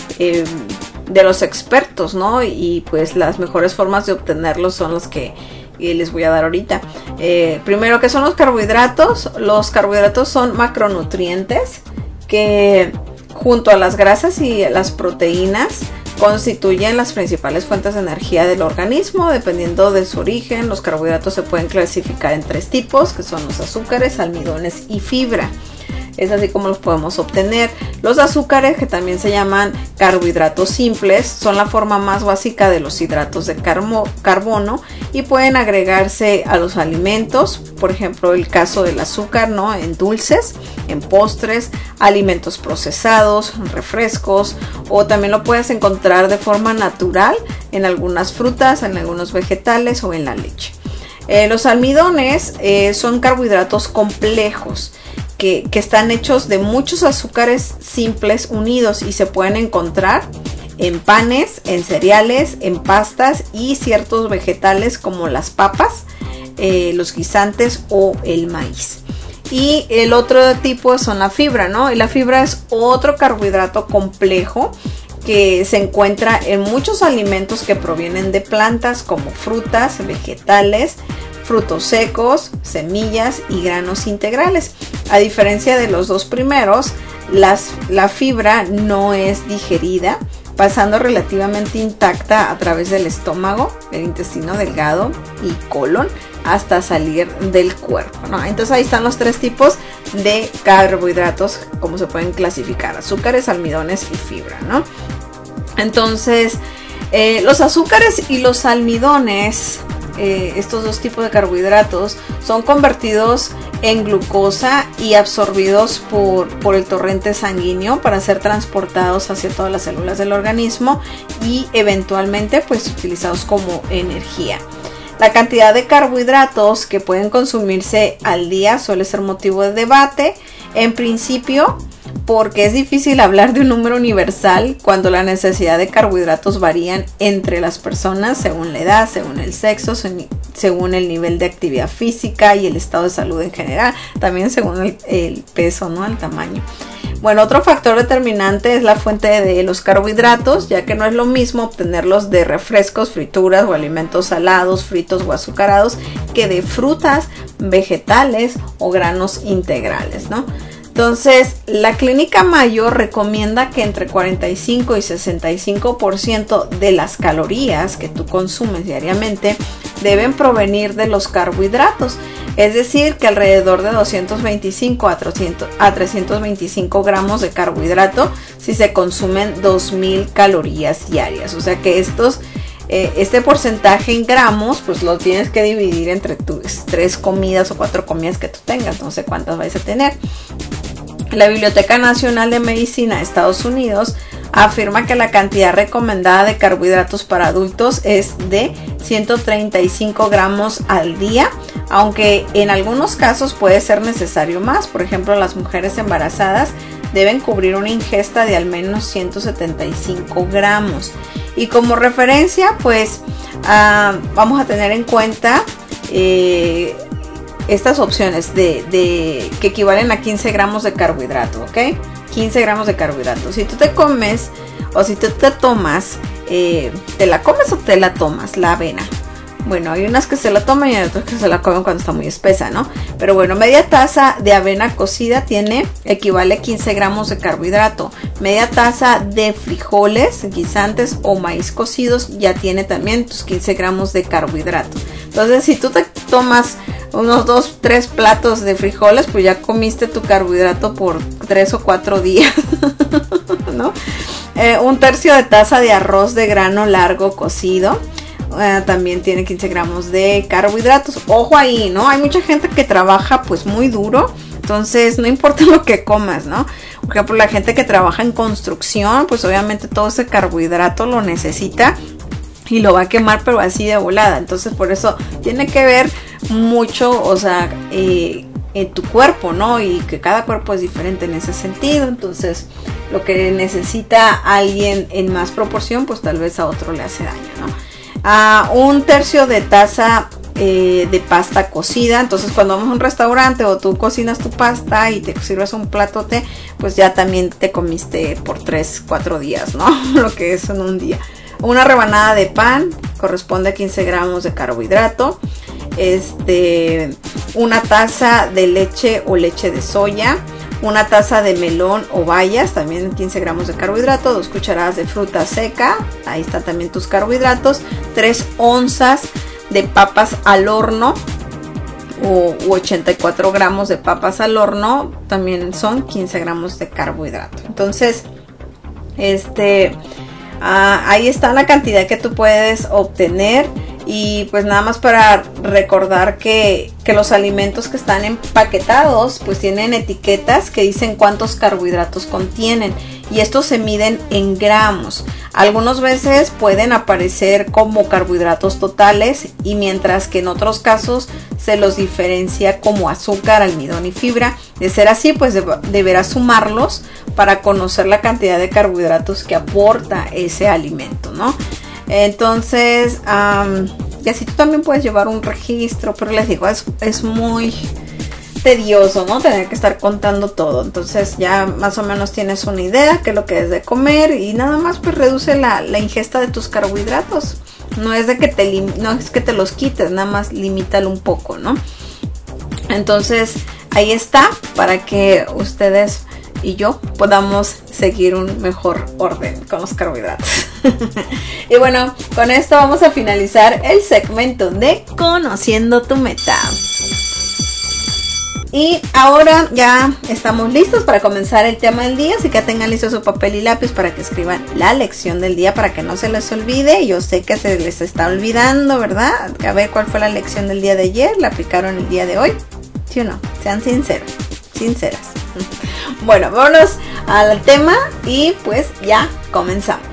expertos, ¿no? Y pues las mejores formas de obtenerlos son las que les voy a dar ahorita. Primero, ¿qué son los carbohidratos? Los carbohidratos son macronutrientes que junto a las grasas y las proteínas constituyen las principales fuentes de energía del organismo. Dependiendo de su origen, los carbohidratos se pueden clasificar en 3 tipos, que son los azúcares, almidones y fibra. Es así como los podemos obtener. Los azúcares, que también se llaman carbohidratos simples, son la forma más básica de los hidratos de carbono y pueden agregarse a los alimentos. Por ejemplo, el caso del azúcar, ¿no? En dulces, en postres, alimentos procesados, refrescos, o también lo puedes encontrar de forma natural en algunas frutas, en algunos vegetales o en la leche. Los almidones son carbohidratos complejos que están hechos de muchos azúcares simples unidos y se pueden encontrar en panes, en cereales, en pastas y ciertos vegetales como las papas, los guisantes o el maíz. Y el otro tipo son la fibra, ¿no? Y la fibra es otro carbohidrato complejo que se encuentra en muchos alimentos que provienen de plantas como frutas, vegetales, frutos secos, semillas y granos integrales. A diferencia de los dos primeros, la fibra no es digerida, pasando relativamente intacta a través del estómago, el intestino delgado y colon hasta salir del cuerpo, ¿no? Entonces ahí están los tres tipos de carbohidratos, como se pueden clasificar: azúcares, almidones y fibra, ¿no? Entonces los azúcares y los almidones, estos dos tipos de carbohidratos, son convertidos en glucosa y absorbidos por el torrente sanguíneo para ser transportados hacia todas las células del organismo y eventualmente pues utilizados como energía. La cantidad de carbohidratos que pueden consumirse al día suele ser motivo de debate, en principio porque es difícil hablar de un número universal cuando la necesidad de carbohidratos varían entre las personas según la edad, según el sexo, según el nivel de actividad física y el estado de salud en general, también según el peso, ¿no? El tamaño. Bueno, otro factor determinante es la fuente de los carbohidratos, ya que no es lo mismo obtenerlos de refrescos, frituras o alimentos salados, fritos o azucarados que de frutas, vegetales o granos integrales, ¿no? Entonces, la Clínica Mayo recomienda que entre 45 y 65% de las calorías que tú consumes diariamente deben provenir de los carbohidratos. Es decir, que alrededor de 225 a 325 gramos de carbohidrato si se consumen 2000 calorías diarias. O sea que este porcentaje en gramos pues lo tienes que dividir entre tus 3 comidas o 4 comidas que tú tengas. No sé cuántas vais a tener. La Biblioteca Nacional de Medicina de Estados Unidos afirma que la cantidad recomendada de carbohidratos para adultos es de 135 gramos al día, aunque en algunos casos puede ser necesario más. Por ejemplo, las mujeres embarazadas deben cubrir una ingesta de al menos 175 gramos. Y como referencia, pues vamos a tener en cuenta estas opciones que equivalen a 15 gramos de carbohidrato, ¿ok? 15 gramos de carbohidrato. Si tú te comes o si tú te tomas, ¿te la comes o te la tomas la avena? Bueno, hay unas que se la toman y hay otras que se la comen cuando está muy espesa, ¿no? Pero bueno, media taza de avena cocida equivale a 15 gramos de carbohidrato. Media taza de frijoles, guisantes o maíz cocidos ya tiene también tus 15 gramos de carbohidrato. Entonces, si tú te tomas unos 2-3 platos de frijoles, pues ya comiste tu carbohidrato por 3 o 4 días, ¿no? Un tercio de taza de arroz de grano largo cocido también tiene 15 gramos de carbohidratos. Ojo ahí, ¿no? Hay mucha gente que trabaja pues muy duro, entonces no importa lo que comas, ¿no? Por ejemplo, la gente que trabaja en construcción, pues obviamente todo ese carbohidrato lo necesita y lo va a quemar, pero así de volada. Entonces por eso tiene que ver mucho, o sea, en tu cuerpo, ¿no? Y que cada cuerpo es diferente en ese sentido. Entonces lo que necesita alguien en más proporción, pues tal vez a otro le hace daño, ¿no? Un tercio de taza de pasta cocida. Entonces cuando vamos a un restaurante o tú cocinas tu pasta y te sirves un platote, pues ya también te comiste por 3-4 días, ¿no? Lo que es en un día. Una rebanada de pan corresponde a 15 gramos de carbohidrato. Una taza de leche o leche de soya. Una taza de melón o bayas, también 15 gramos de carbohidrato. 2 cucharadas de fruta seca, ahí están también tus carbohidratos. 3 onzas de papas al horno u 84 gramos de papas al horno, también son 15 gramos de carbohidrato. Entonces, ahí está la cantidad que tú puedes obtener. Y pues nada más para recordar que los alimentos que están empaquetados pues tienen etiquetas que dicen cuántos carbohidratos contienen, y estos se miden en gramos. Algunas veces pueden aparecer como carbohidratos totales, y mientras que en otros casos se los diferencia como azúcar, almidón y fibra. De ser así, pues deberás sumarlos para conocer la cantidad de carbohidratos que aporta ese alimento, ¿no? Entonces, y así tú también puedes llevar un registro, pero les digo, es muy tedioso, ¿no? Tener que estar contando todo. Entonces ya más o menos tienes una idea qué es lo que es de comer y nada más pues reduce la ingesta de tus carbohidratos. No es de que no es que te los quites, nada más limítalo un poco, ¿no? Entonces ahí está para que ustedes y yo podamos seguir un mejor orden con los carbohidratos. Y bueno, con esto vamos a finalizar el segmento de Conociendo tu Meta. Y ahora ya estamos listos para comenzar el tema del día, así que tengan listo su papel y lápiz para que escriban la lección del día para que no se les olvide. Yo sé que se les está olvidando, ¿verdad? A ver cuál fue la lección del día de ayer, la aplicaron el día de hoy, ¿sí o no? Sean sinceras. Bueno, vámonos al tema y pues ya comenzamos.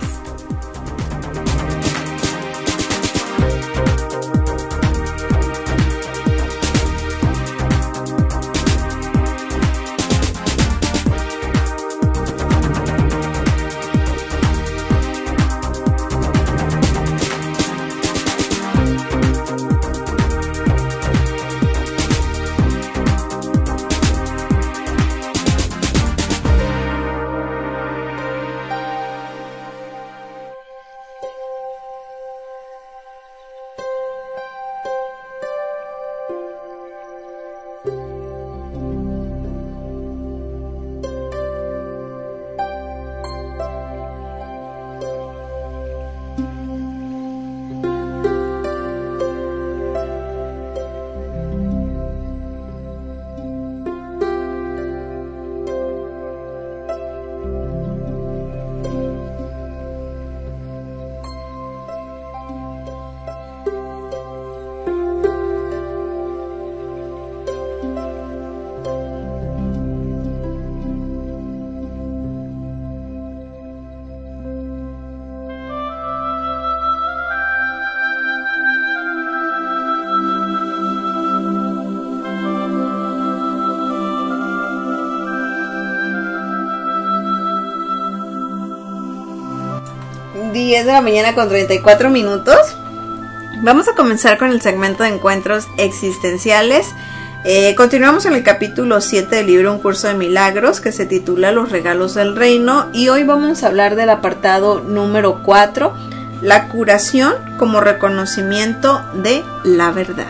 De la mañana con 34 minutos. Vamos a comenzar con el segmento de encuentros existenciales. Continuamos en el capítulo 7 del libro Un Curso de Milagros, que se titula Los Regalos del Reino, y hoy vamos a hablar del apartado número 4, la curación como reconocimiento de la verdad.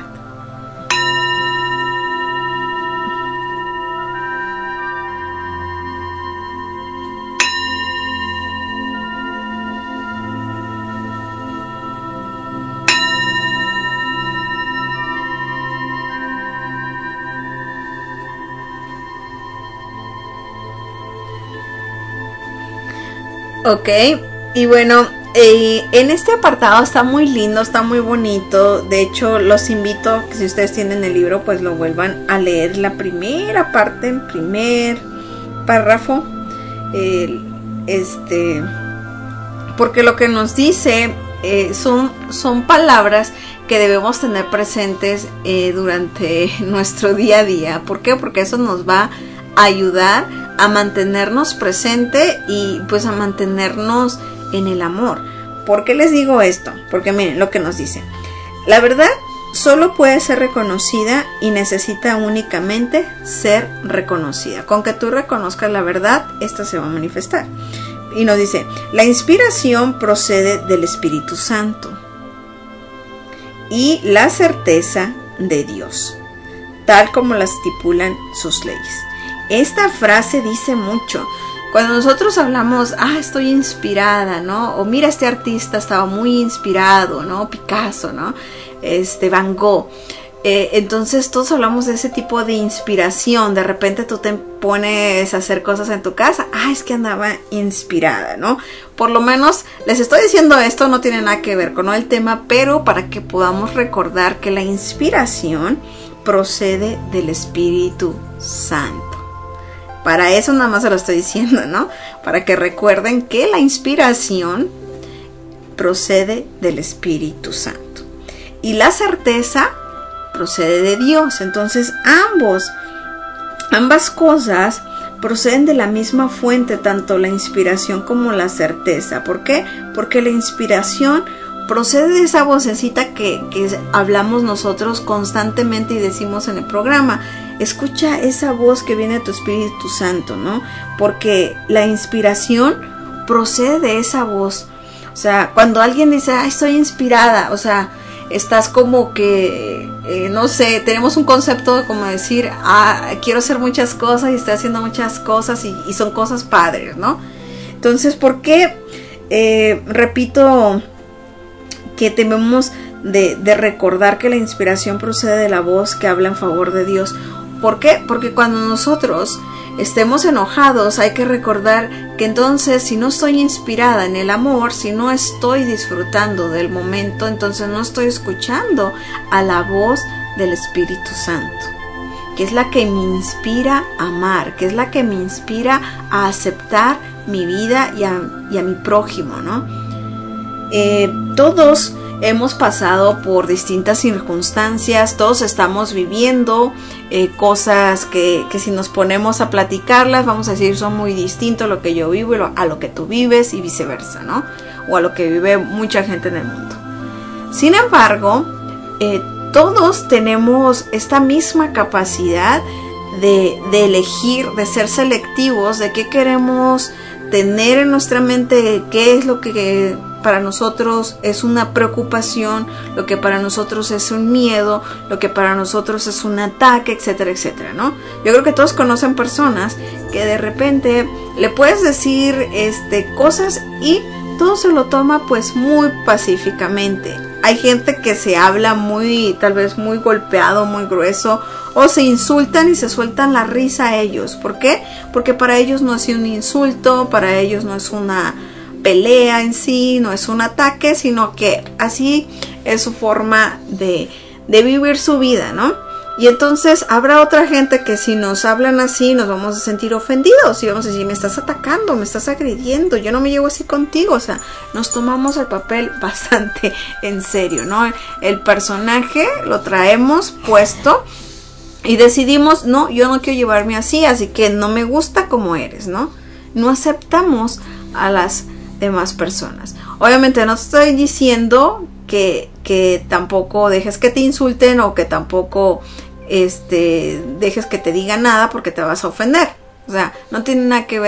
Ok, y bueno, en este apartado está muy lindo, está muy bonito. De hecho, los invito a que si ustedes tienen el libro, pues lo vuelvan a leer la primera parte, el primer párrafo, porque lo que nos dice son palabras que debemos tener presentes durante nuestro día a día. ¿Por qué? Porque eso nos va a ayudar a mantenernos presente y pues a mantenernos en el amor. ¿Por qué les digo esto? Porque miren lo que nos dice. La verdad solo puede ser reconocida y necesita únicamente ser reconocida. Con que tú reconozcas la verdad, esta se va a manifestar. Y nos dice, la inspiración procede del Espíritu Santo y la certeza de Dios, tal como la estipulan sus leyes. Esta frase dice mucho. Cuando nosotros hablamos, estoy inspirada, ¿no? O mira, este artista estaba muy inspirado, ¿no? Picasso, ¿no? Van Gogh. Entonces todos hablamos de ese tipo de inspiración. De repente tú te pones a hacer cosas en tu casa. Es que andaba inspirada, ¿no? Por lo menos les estoy diciendo esto, no tiene nada que ver con el tema, pero para que podamos recordar que la inspiración procede del Espíritu Santo. Para eso nada más se lo estoy diciendo, ¿no? Para que recuerden que la inspiración procede del Espíritu Santo. Y la certeza procede de Dios. Entonces ambas cosas proceden de la misma fuente, tanto la inspiración como la certeza. ¿Por qué? Porque la inspiración procede de esa vocecita que hablamos nosotros constantemente y decimos en el programa. escucha esa voz que viene de tu Espíritu Santo, ¿no? Porque la inspiración procede de esa voz. O sea, cuando alguien dice, ay, estoy inspirada, o sea, estás como que, no sé, tenemos un concepto como decir, quiero hacer muchas cosas y estoy haciendo muchas cosas y son cosas padres, ¿no? Entonces, ¿por qué? Repito que debemos de recordar que la inspiración procede de la voz que habla en favor de Dios. ¿Por qué? Porque cuando nosotros estemos enojados hay que recordar que entonces si no estoy inspirada en el amor, si no estoy disfrutando del momento, entonces no estoy escuchando a la voz del Espíritu Santo, que es la que me inspira a amar, que es la que me inspira a aceptar mi vida y a mi prójimo, ¿no? Todos hemos pasado por distintas circunstancias, todos estamos viviendo cosas que si nos ponemos a platicarlas, vamos a decir, son muy distintos a lo que yo vivo a lo que tú vives y viceversa, ¿no? O a lo que vive mucha gente en el mundo. Sin embargo, todos tenemos esta misma capacidad de elegir, de ser selectivos, de qué queremos tener en nuestra mente, qué es lo que para nosotros es una preocupación, lo que para nosotros es un miedo, lo que para nosotros es un ataque, etcétera, etcétera, ¿no? Yo creo que todos conocen personas que de repente le puedes decir cosas y todo se lo toma pues muy pacíficamente. Hay gente que se habla tal vez muy golpeado, muy grueso, o se insultan y se sueltan la risa a ellos. ¿Por qué? Porque para ellos no es un insulto, para ellos no es una pelea en sí, no es un ataque, sino que así es su forma de vivir su vida, ¿no? Y entonces habrá otra gente que si nos hablan así nos vamos a sentir ofendidos y vamos a decir, me estás atacando, me estás agrediendo, yo no me llevo así contigo. O sea, nos tomamos el papel bastante en serio, ¿no? El personaje lo traemos puesto y decidimos, no, yo no quiero llevarme así que no me gusta como eres, ¿no? No aceptamos a las demás personas. Obviamente no estoy diciendo que tampoco dejes que te insulten o que tampoco dejes que te digan nada porque te vas a ofender. O sea, no tiene nada que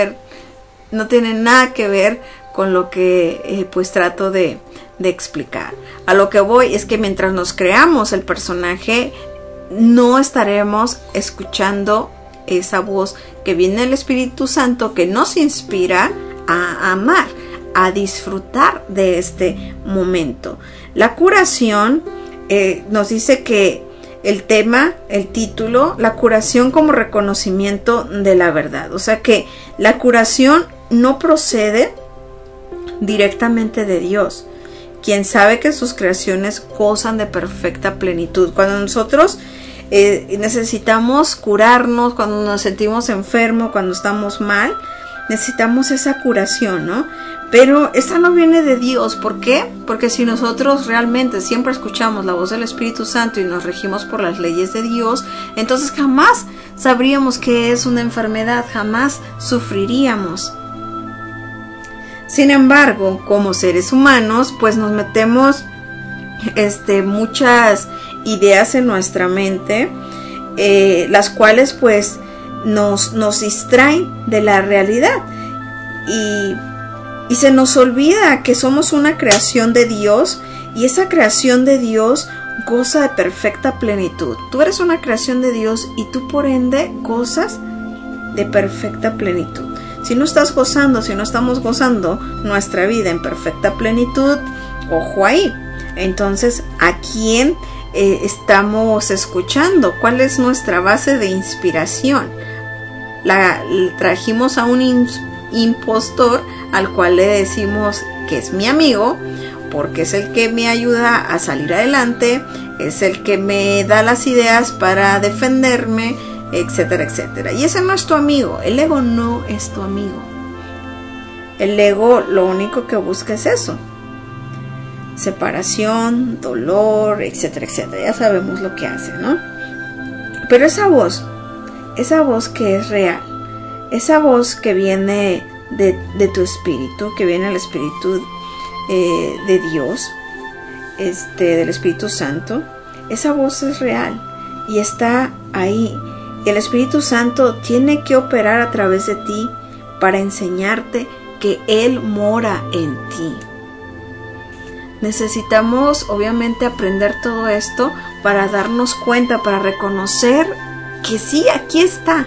ver con lo que pues trato de explicar. A lo que voy es que mientras nos creamos el personaje, no estaremos escuchando esa voz que viene del Espíritu Santo, que nos inspira a amar, a disfrutar de este momento. La curación nos dice que el título, la curación como reconocimiento de la verdad. O sea que la curación no procede directamente de Dios, quien sabe que sus creaciones gozan de perfecta plenitud. Cuando nosotros necesitamos curarnos, cuando nos sentimos enfermos, cuando estamos mal, necesitamos esa curación, ¿no? Pero esta no viene de Dios. ¿Por qué? Porque si nosotros realmente siempre escuchamos la voz del Espíritu Santo y nos regimos por las leyes de Dios, entonces jamás sabríamos qué es una enfermedad, jamás sufriríamos. Sin embargo, como seres humanos, pues nos metemos muchas ideas en nuestra mente, las cuales pues nos distraen de la realidad y se nos olvida que somos una creación de Dios y esa creación de Dios goza de perfecta plenitud. Tú eres una creación de Dios y tú por ende gozas de perfecta plenitud. Si no estás gozando, si no estamos gozando nuestra vida en perfecta plenitud, ojo ahí. Entonces, ¿a quién estamos escuchando? ¿Cuál es nuestra base de inspiración? Trajimos a un impostor al cual le decimos que es mi amigo porque es el que me ayuda a salir adelante, es el que me da las ideas para defenderme, etcétera, etcétera. Y ese no es tu amigo. El ego no es tu amigo. El ego lo único que busca es eso: separación, dolor, etcétera, etcétera. Ya sabemos lo que hace, ¿no? Pero esa voz que es real, esa voz que viene de tu espíritu, que viene del Espíritu de Dios, del Espíritu Santo, esa voz es real y está ahí el Espíritu Santo tiene que operar a través de ti para enseñarte que Él mora en ti. Necesitamos obviamente aprender todo esto para darnos cuenta, para reconocer que sí, aquí está.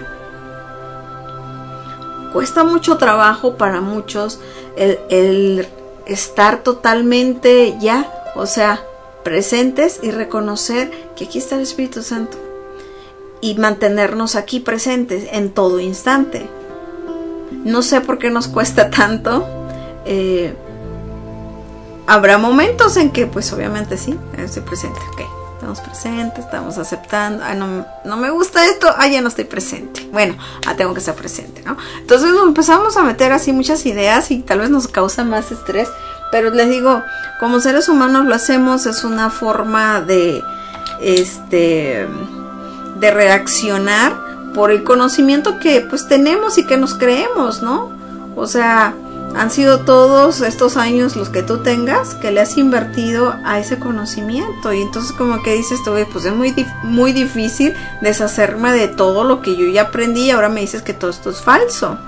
Cuesta mucho trabajo para muchos el estar totalmente ya, o sea, presentes y reconocer que aquí está el Espíritu Santo y mantenernos aquí presentes en todo instante. No sé por qué nos cuesta tanto. Habrá momentos en que pues obviamente sí, estoy presente, ok, estamos presentes, estamos aceptando, no me gusta esto, ya no estoy presente, bueno, tengo que estar presente, ¿no? Entonces nos empezamos a meter así muchas ideas y tal vez nos causa más estrés, pero les digo, como seres humanos lo hacemos, es una forma de reaccionar por el conocimiento que pues tenemos y que nos creemos, ¿no? O sea, han sido todos estos años los que tú tengas que le has invertido a ese conocimiento, y entonces como que dices tú, pues es muy difícil deshacerme de todo lo que yo ya aprendí y ahora me dices que todo esto es falso.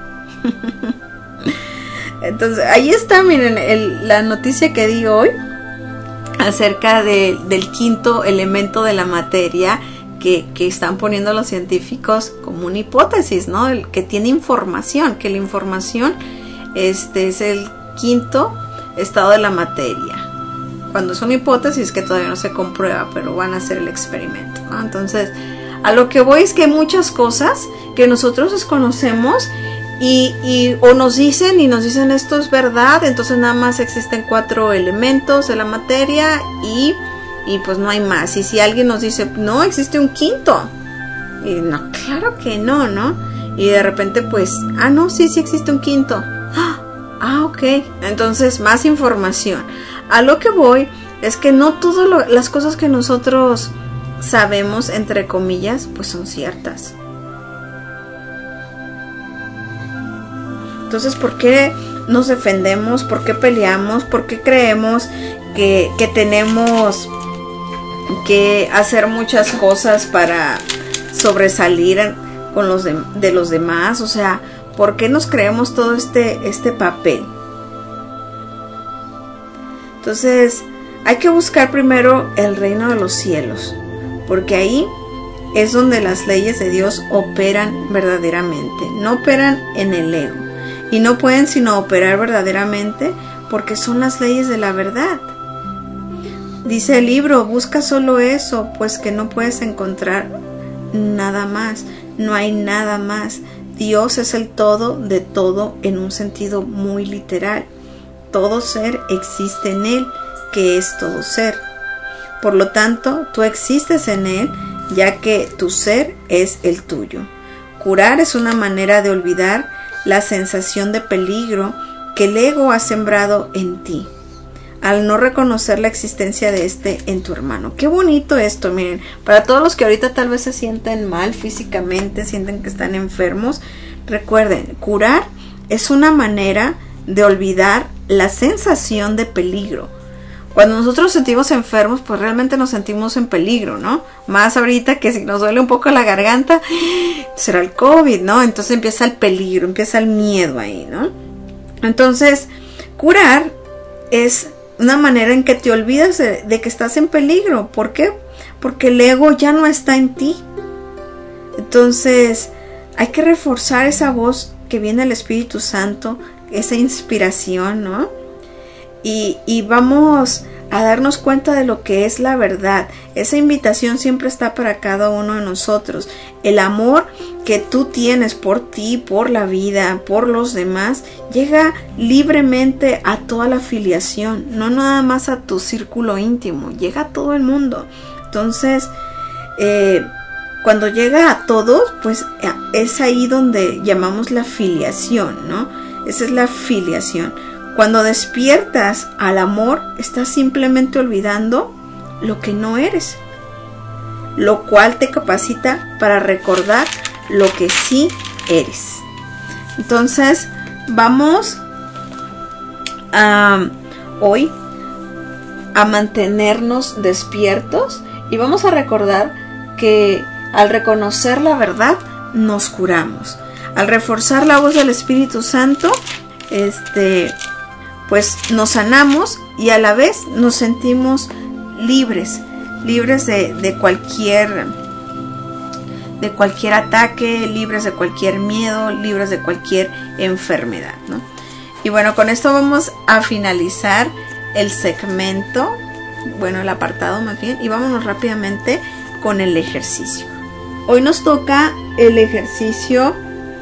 Entonces ahí está, miren, la noticia que di hoy acerca del quinto elemento de la materia que están poniendo los científicos como una hipótesis, ¿no? El que tiene información, que la información es el quinto estado de la materia. Cuando es una hipótesis que todavía no se comprueba, pero van a hacer el experimento, ¿no? Entonces, a lo que voy es que hay muchas cosas que nosotros desconocemos y o nos dicen esto es verdad, entonces nada más existen 4 elementos de la materia y pues no hay más. Y si alguien nos dice, no, existe un quinto, y no, claro que no, ¿no? Y de repente pues, no, sí existe un quinto. Ok, entonces más información. A lo que voy es que no todas las cosas que nosotros sabemos, entre comillas, pues son ciertas. Entonces, ¿por qué nos defendemos? ¿Por qué peleamos? ¿Por qué creemos que tenemos que hacer muchas cosas para sobresalir con de los demás? O sea, ¿por qué nos creemos todo este papel? Entonces, hay que buscar primero el reino de los cielos, porque ahí es donde las leyes de Dios operan verdaderamente, no operan en el ego, y no pueden sino operar verdaderamente porque son las leyes de la verdad. Dice el libro, busca solo eso, pues que no puedes encontrar nada más, no hay nada más. Dios es el todo de todo en un sentido muy literal. Todo ser existe en Él, que es todo ser. Por lo tanto, tú existes en Él, ya que tu ser es el tuyo. Curar es una manera de olvidar la sensación de peligro que el ego ha sembrado en ti, al no reconocer la existencia de en tu hermano. Qué bonito esto, miren, para todos los que ahorita tal vez se sienten mal físicamente, sienten que están enfermos, recuerden, curar es una manera de olvidar la sensación de peligro. Cuando nosotros sentimos enfermos, pues realmente nos sentimos en peligro, ¿no? Más ahorita que si nos duele un poco la garganta, será el COVID, ¿no? Entonces empieza el peligro, empieza el miedo ahí, ¿no? Entonces, curar es una manera en que te olvidas de que estás en peligro. ¿Por qué? Porque el ego ya no está en ti. Entonces, hay que reforzar esa voz que viene del Espíritu Santo, esa inspiración, ¿no? Y vamos a darnos cuenta de lo que es la verdad. Esa invitación siempre está para cada uno de nosotros. El amor que tú tienes por ti, por la vida, por los demás, llega libremente a toda la afiliación, no nada más a tu círculo íntimo, llega a todo el mundo. Entonces, cuando llega a todos, pues es ahí donde llamamos la filiación, ¿no? Esa es la filiación. Cuando despiertas al amor, estás simplemente olvidando lo que no eres, lo cual te capacita para recordar lo que sí eres. Entonces, vamos hoy a mantenernos despiertos y vamos a recordar que Al reconocer la verdad, nos curamos. Al reforzar la voz del Espíritu Santo, pues nos sanamos y a la vez nos sentimos libres de cualquier ataque, libres de cualquier miedo, libres de cualquier enfermedad, ¿no? Y bueno, con esto vamos a finalizar el segmento, bueno, el apartado más bien, y vámonos rápidamente con el ejercicio. Hoy nos toca el ejercicio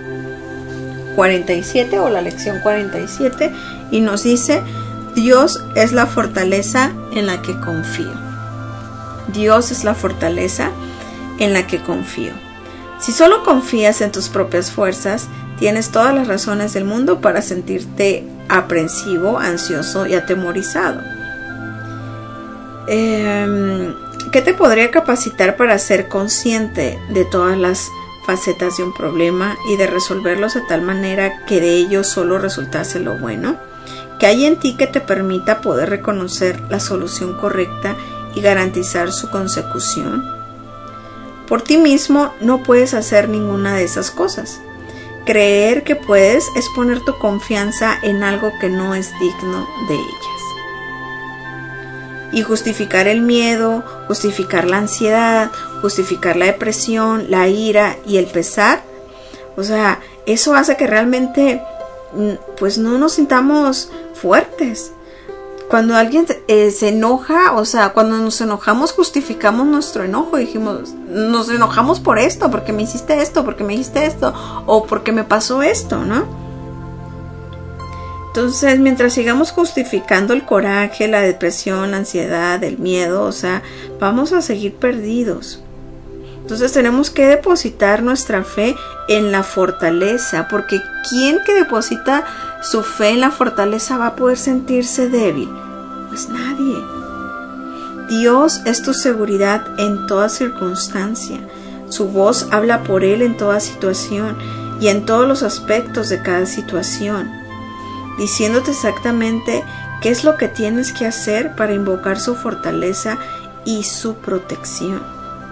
47 o la lección 47 y nos dice: Dios es la fortaleza en la que confío. Dios es la fortaleza en la que confío. Si solo confías en tus propias fuerzas, tienes todas las razones del mundo para sentirte aprensivo, ansioso y atemorizado. ¿Qué te podría capacitar para ser consciente de todas las facetas de un problema y de resolverlos de tal manera que de ellos solo resultase lo bueno? ¿Qué hay en ti que te permita poder reconocer la solución correcta y garantizar su consecución? Por ti mismo no puedes hacer ninguna de esas cosas. Creer que puedes es poner tu confianza en algo que no es digno de ellas. Y justificar el miedo, justificar la ansiedad, justificar la depresión, la ira y el pesar, o sea, eso hace que realmente pues no nos sintamos fuertes. Cuando alguien se enoja, o sea, cuando nos enojamos justificamos nuestro enojo, dijimos, nos enojamos por esto, porque me hiciste esto, porque me dijiste esto, o porque me pasó esto, ¿no? Entonces, mientras sigamos justificando el coraje, la depresión, la ansiedad, el miedo, o sea, vamos a seguir perdidos. Entonces tenemos que depositar nuestra fe en la fortaleza, porque ¿quién que deposita su fe en la fortaleza va a poder sentirse débil? Pues nadie. Dios es tu seguridad en toda circunstancia. Su voz habla por él en toda situación y en todos los aspectos de cada situación, diciéndote exactamente qué es lo que tienes que hacer para invocar su fortaleza y su protección.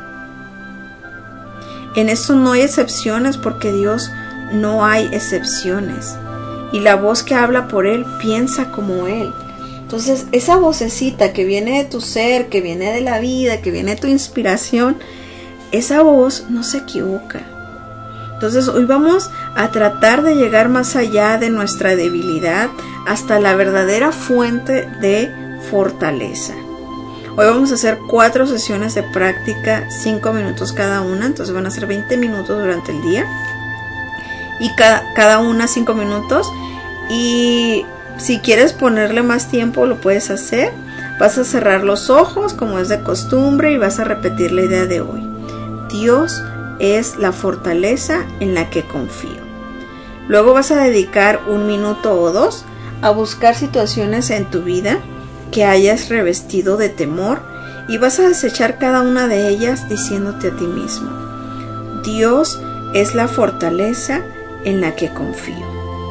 En esto no hay excepciones, porque Dios no hay excepciones. Y la voz que habla por Él piensa como Él. Entonces, esa vocecita que viene de tu ser, que viene de la vida, que viene de tu inspiración, esa voz no se equivoca. Entonces, hoy vamos a tratar de llegar más allá de nuestra debilidad hasta la verdadera fuente de fortaleza. Hoy vamos a hacer 4 sesiones de práctica, 5 minutos cada una, entonces van a ser 20 minutos durante el día. Y cada una 5 minutos. Y si quieres ponerle más tiempo, lo puedes hacer. Vas a cerrar los ojos como es de costumbre y vas a repetir la idea de hoy. Dios es la fortaleza en la que confío. Luego vas a dedicar 1 minuto o 2 a buscar situaciones en tu vida que hayas revestido de temor y vas a desechar cada una de ellas diciéndote a ti mismo: Dios es la fortaleza en la que confío.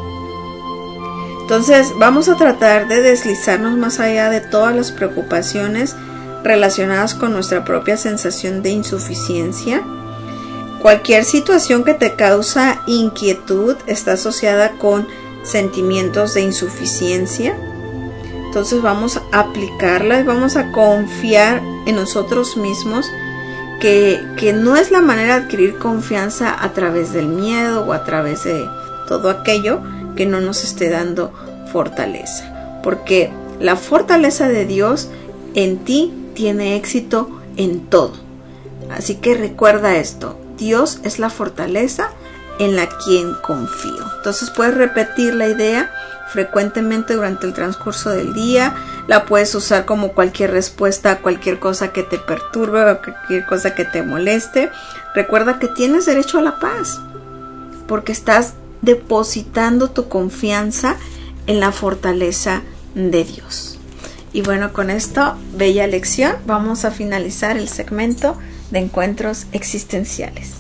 Entonces vamos a tratar de deslizarnos más allá de todas las preocupaciones relacionadas con nuestra propia sensación de insuficiencia. Cualquier situación que te causa inquietud está asociada con sentimientos de insuficiencia. Entonces vamos a aplicarla y vamos a confiar en nosotros mismos, que no es la manera de adquirir confianza a través del miedo o a través de todo aquello que no nos esté dando fortaleza. Porque la fortaleza de Dios en ti tiene éxito en todo. Así que recuerda esto: Dios es la fortaleza en la quien confío. Entonces puedes repetir la idea frecuentemente durante el transcurso del día. La puedes usar como cualquier respuesta a cualquier cosa que te perturbe o cualquier cosa que te moleste. Recuerda que tienes derecho a la paz, porque estás depositando tu confianza en la fortaleza de Dios. Y bueno, con esta bella lección vamos a finalizar el segmento de encuentros existenciales.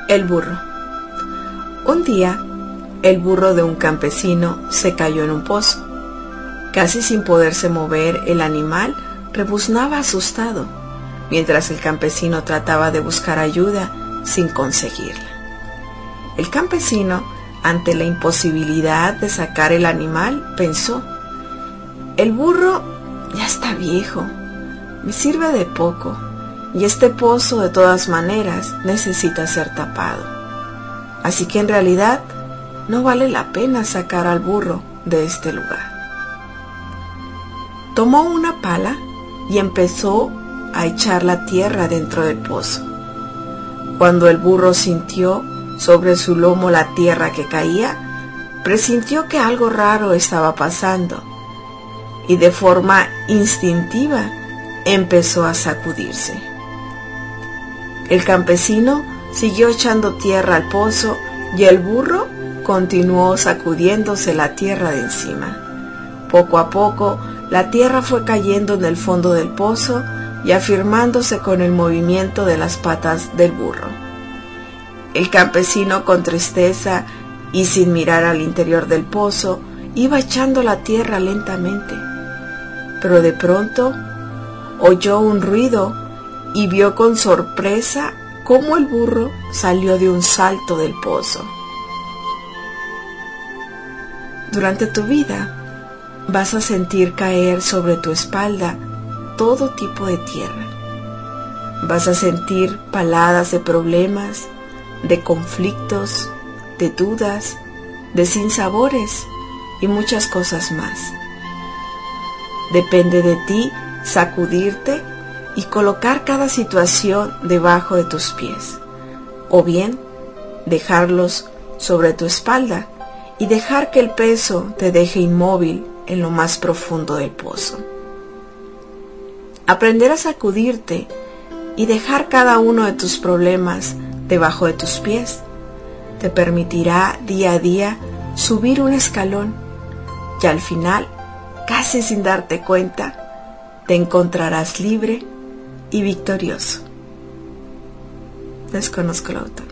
El burro. Un día, el burro de un campesino se cayó en un pozo. Casi sin poderse mover, el animal rebuznaba asustado, mientras el campesino trataba de buscar ayuda sin conseguirla. El campesino, ante la imposibilidad de sacar el animal, pensó: el burro ya está viejo, me sirve de poco, y este pozo de todas maneras necesita ser tapado. Así que en realidad no vale la pena sacar al burro de este lugar. Tomó una pala y empezó a echar la tierra dentro del pozo. Cuando el burro sintió sobre su lomo la tierra que caía, presintió que algo raro estaba pasando y de forma instintiva empezó a sacudirse. El campesino siguió echando tierra al pozo y el burro continuó sacudiéndose la tierra de encima. Poco a poco, la tierra fue cayendo en el fondo del pozo y afirmándose con el movimiento de las patas del burro. El campesino, con tristeza y sin mirar al interior del pozo, iba echando la tierra lentamente. Pero de pronto oyó un ruido y vio con sorpresa cómo el burro salió de un salto del pozo. Durante tu vida vas a sentir caer sobre tu espalda todo tipo de tierra. Vas a sentir paladas de problemas, de conflictos, de dudas, de sinsabores y muchas cosas más. Depende de ti sacudirte y colocar cada situación debajo de tus pies, o bien dejarlos sobre tu espalda y dejar que el peso te deje inmóvil en lo más profundo del pozo. Aprender a sacudirte y dejar cada uno de tus problemas debajo de tus pies te permitirá día a día subir un escalón y al final, casi sin darte cuenta, te encontrarás libre y victorioso. Desconozco el autor.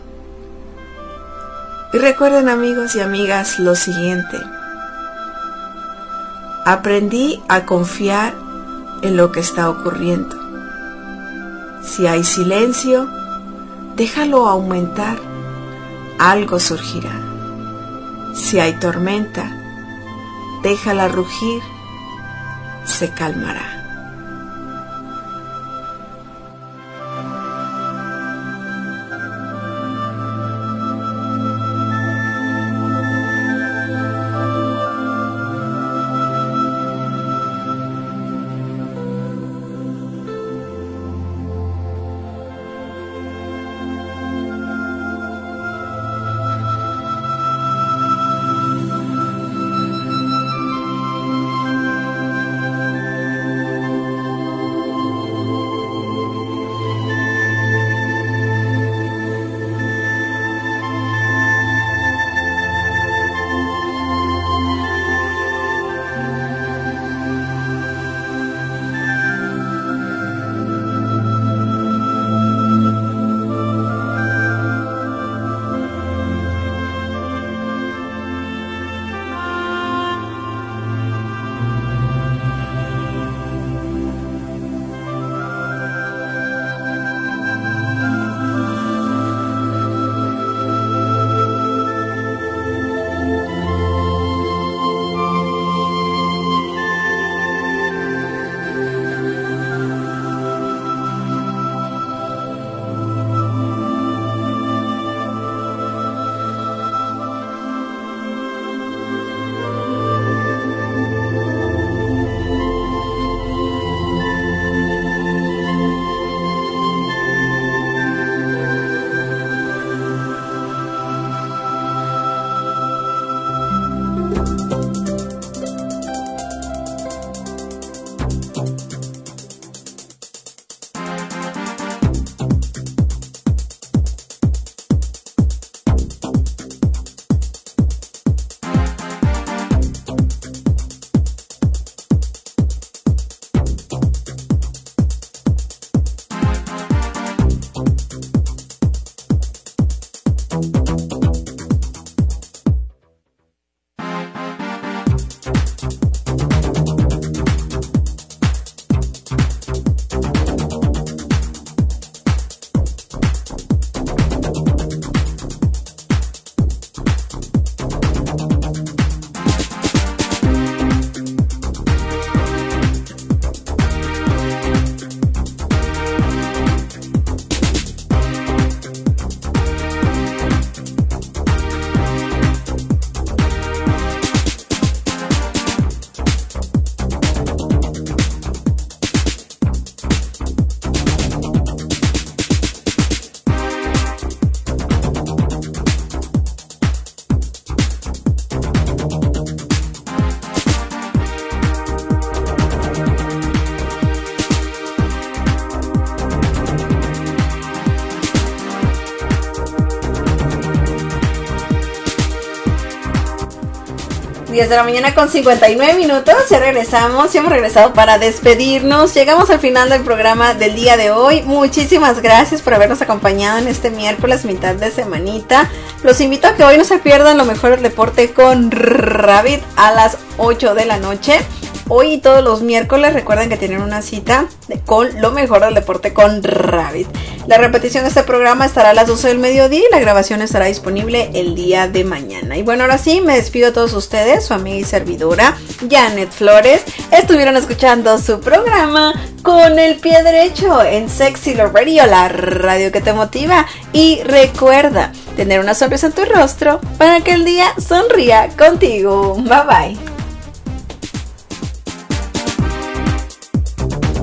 Y recuerden, amigos y amigas, lo siguiente: aprendí a confiar en lo que está ocurriendo. Si hay silencio, déjalo aumentar, algo surgirá. Si hay tormenta, déjala rugir, se calmará. 10 de la mañana con 59 minutos. Ya regresamos, ya hemos regresado para despedirnos. Llegamos al final del programa del día de hoy. Muchísimas gracias por habernos acompañado en este miércoles, mitad de semanita. Los invito a que hoy no se pierdan lo mejor del deporte con Rabbit a las 8 de la noche. Hoy y todos los miércoles recuerden que tienen una cita con lo mejor del deporte con Rabbit. La repetición de este programa estará a las 12 del mediodía y la grabación estará disponible el día de mañana. Y bueno, ahora sí, me despido a todos ustedes, su amiga y servidora, Janet Flores. Estuvieron escuchando su programa Con el Pie Derecho en Sexy Love Radio, la radio que te motiva. Y recuerda tener una sonrisa en tu rostro para que el día sonría contigo. Bye bye.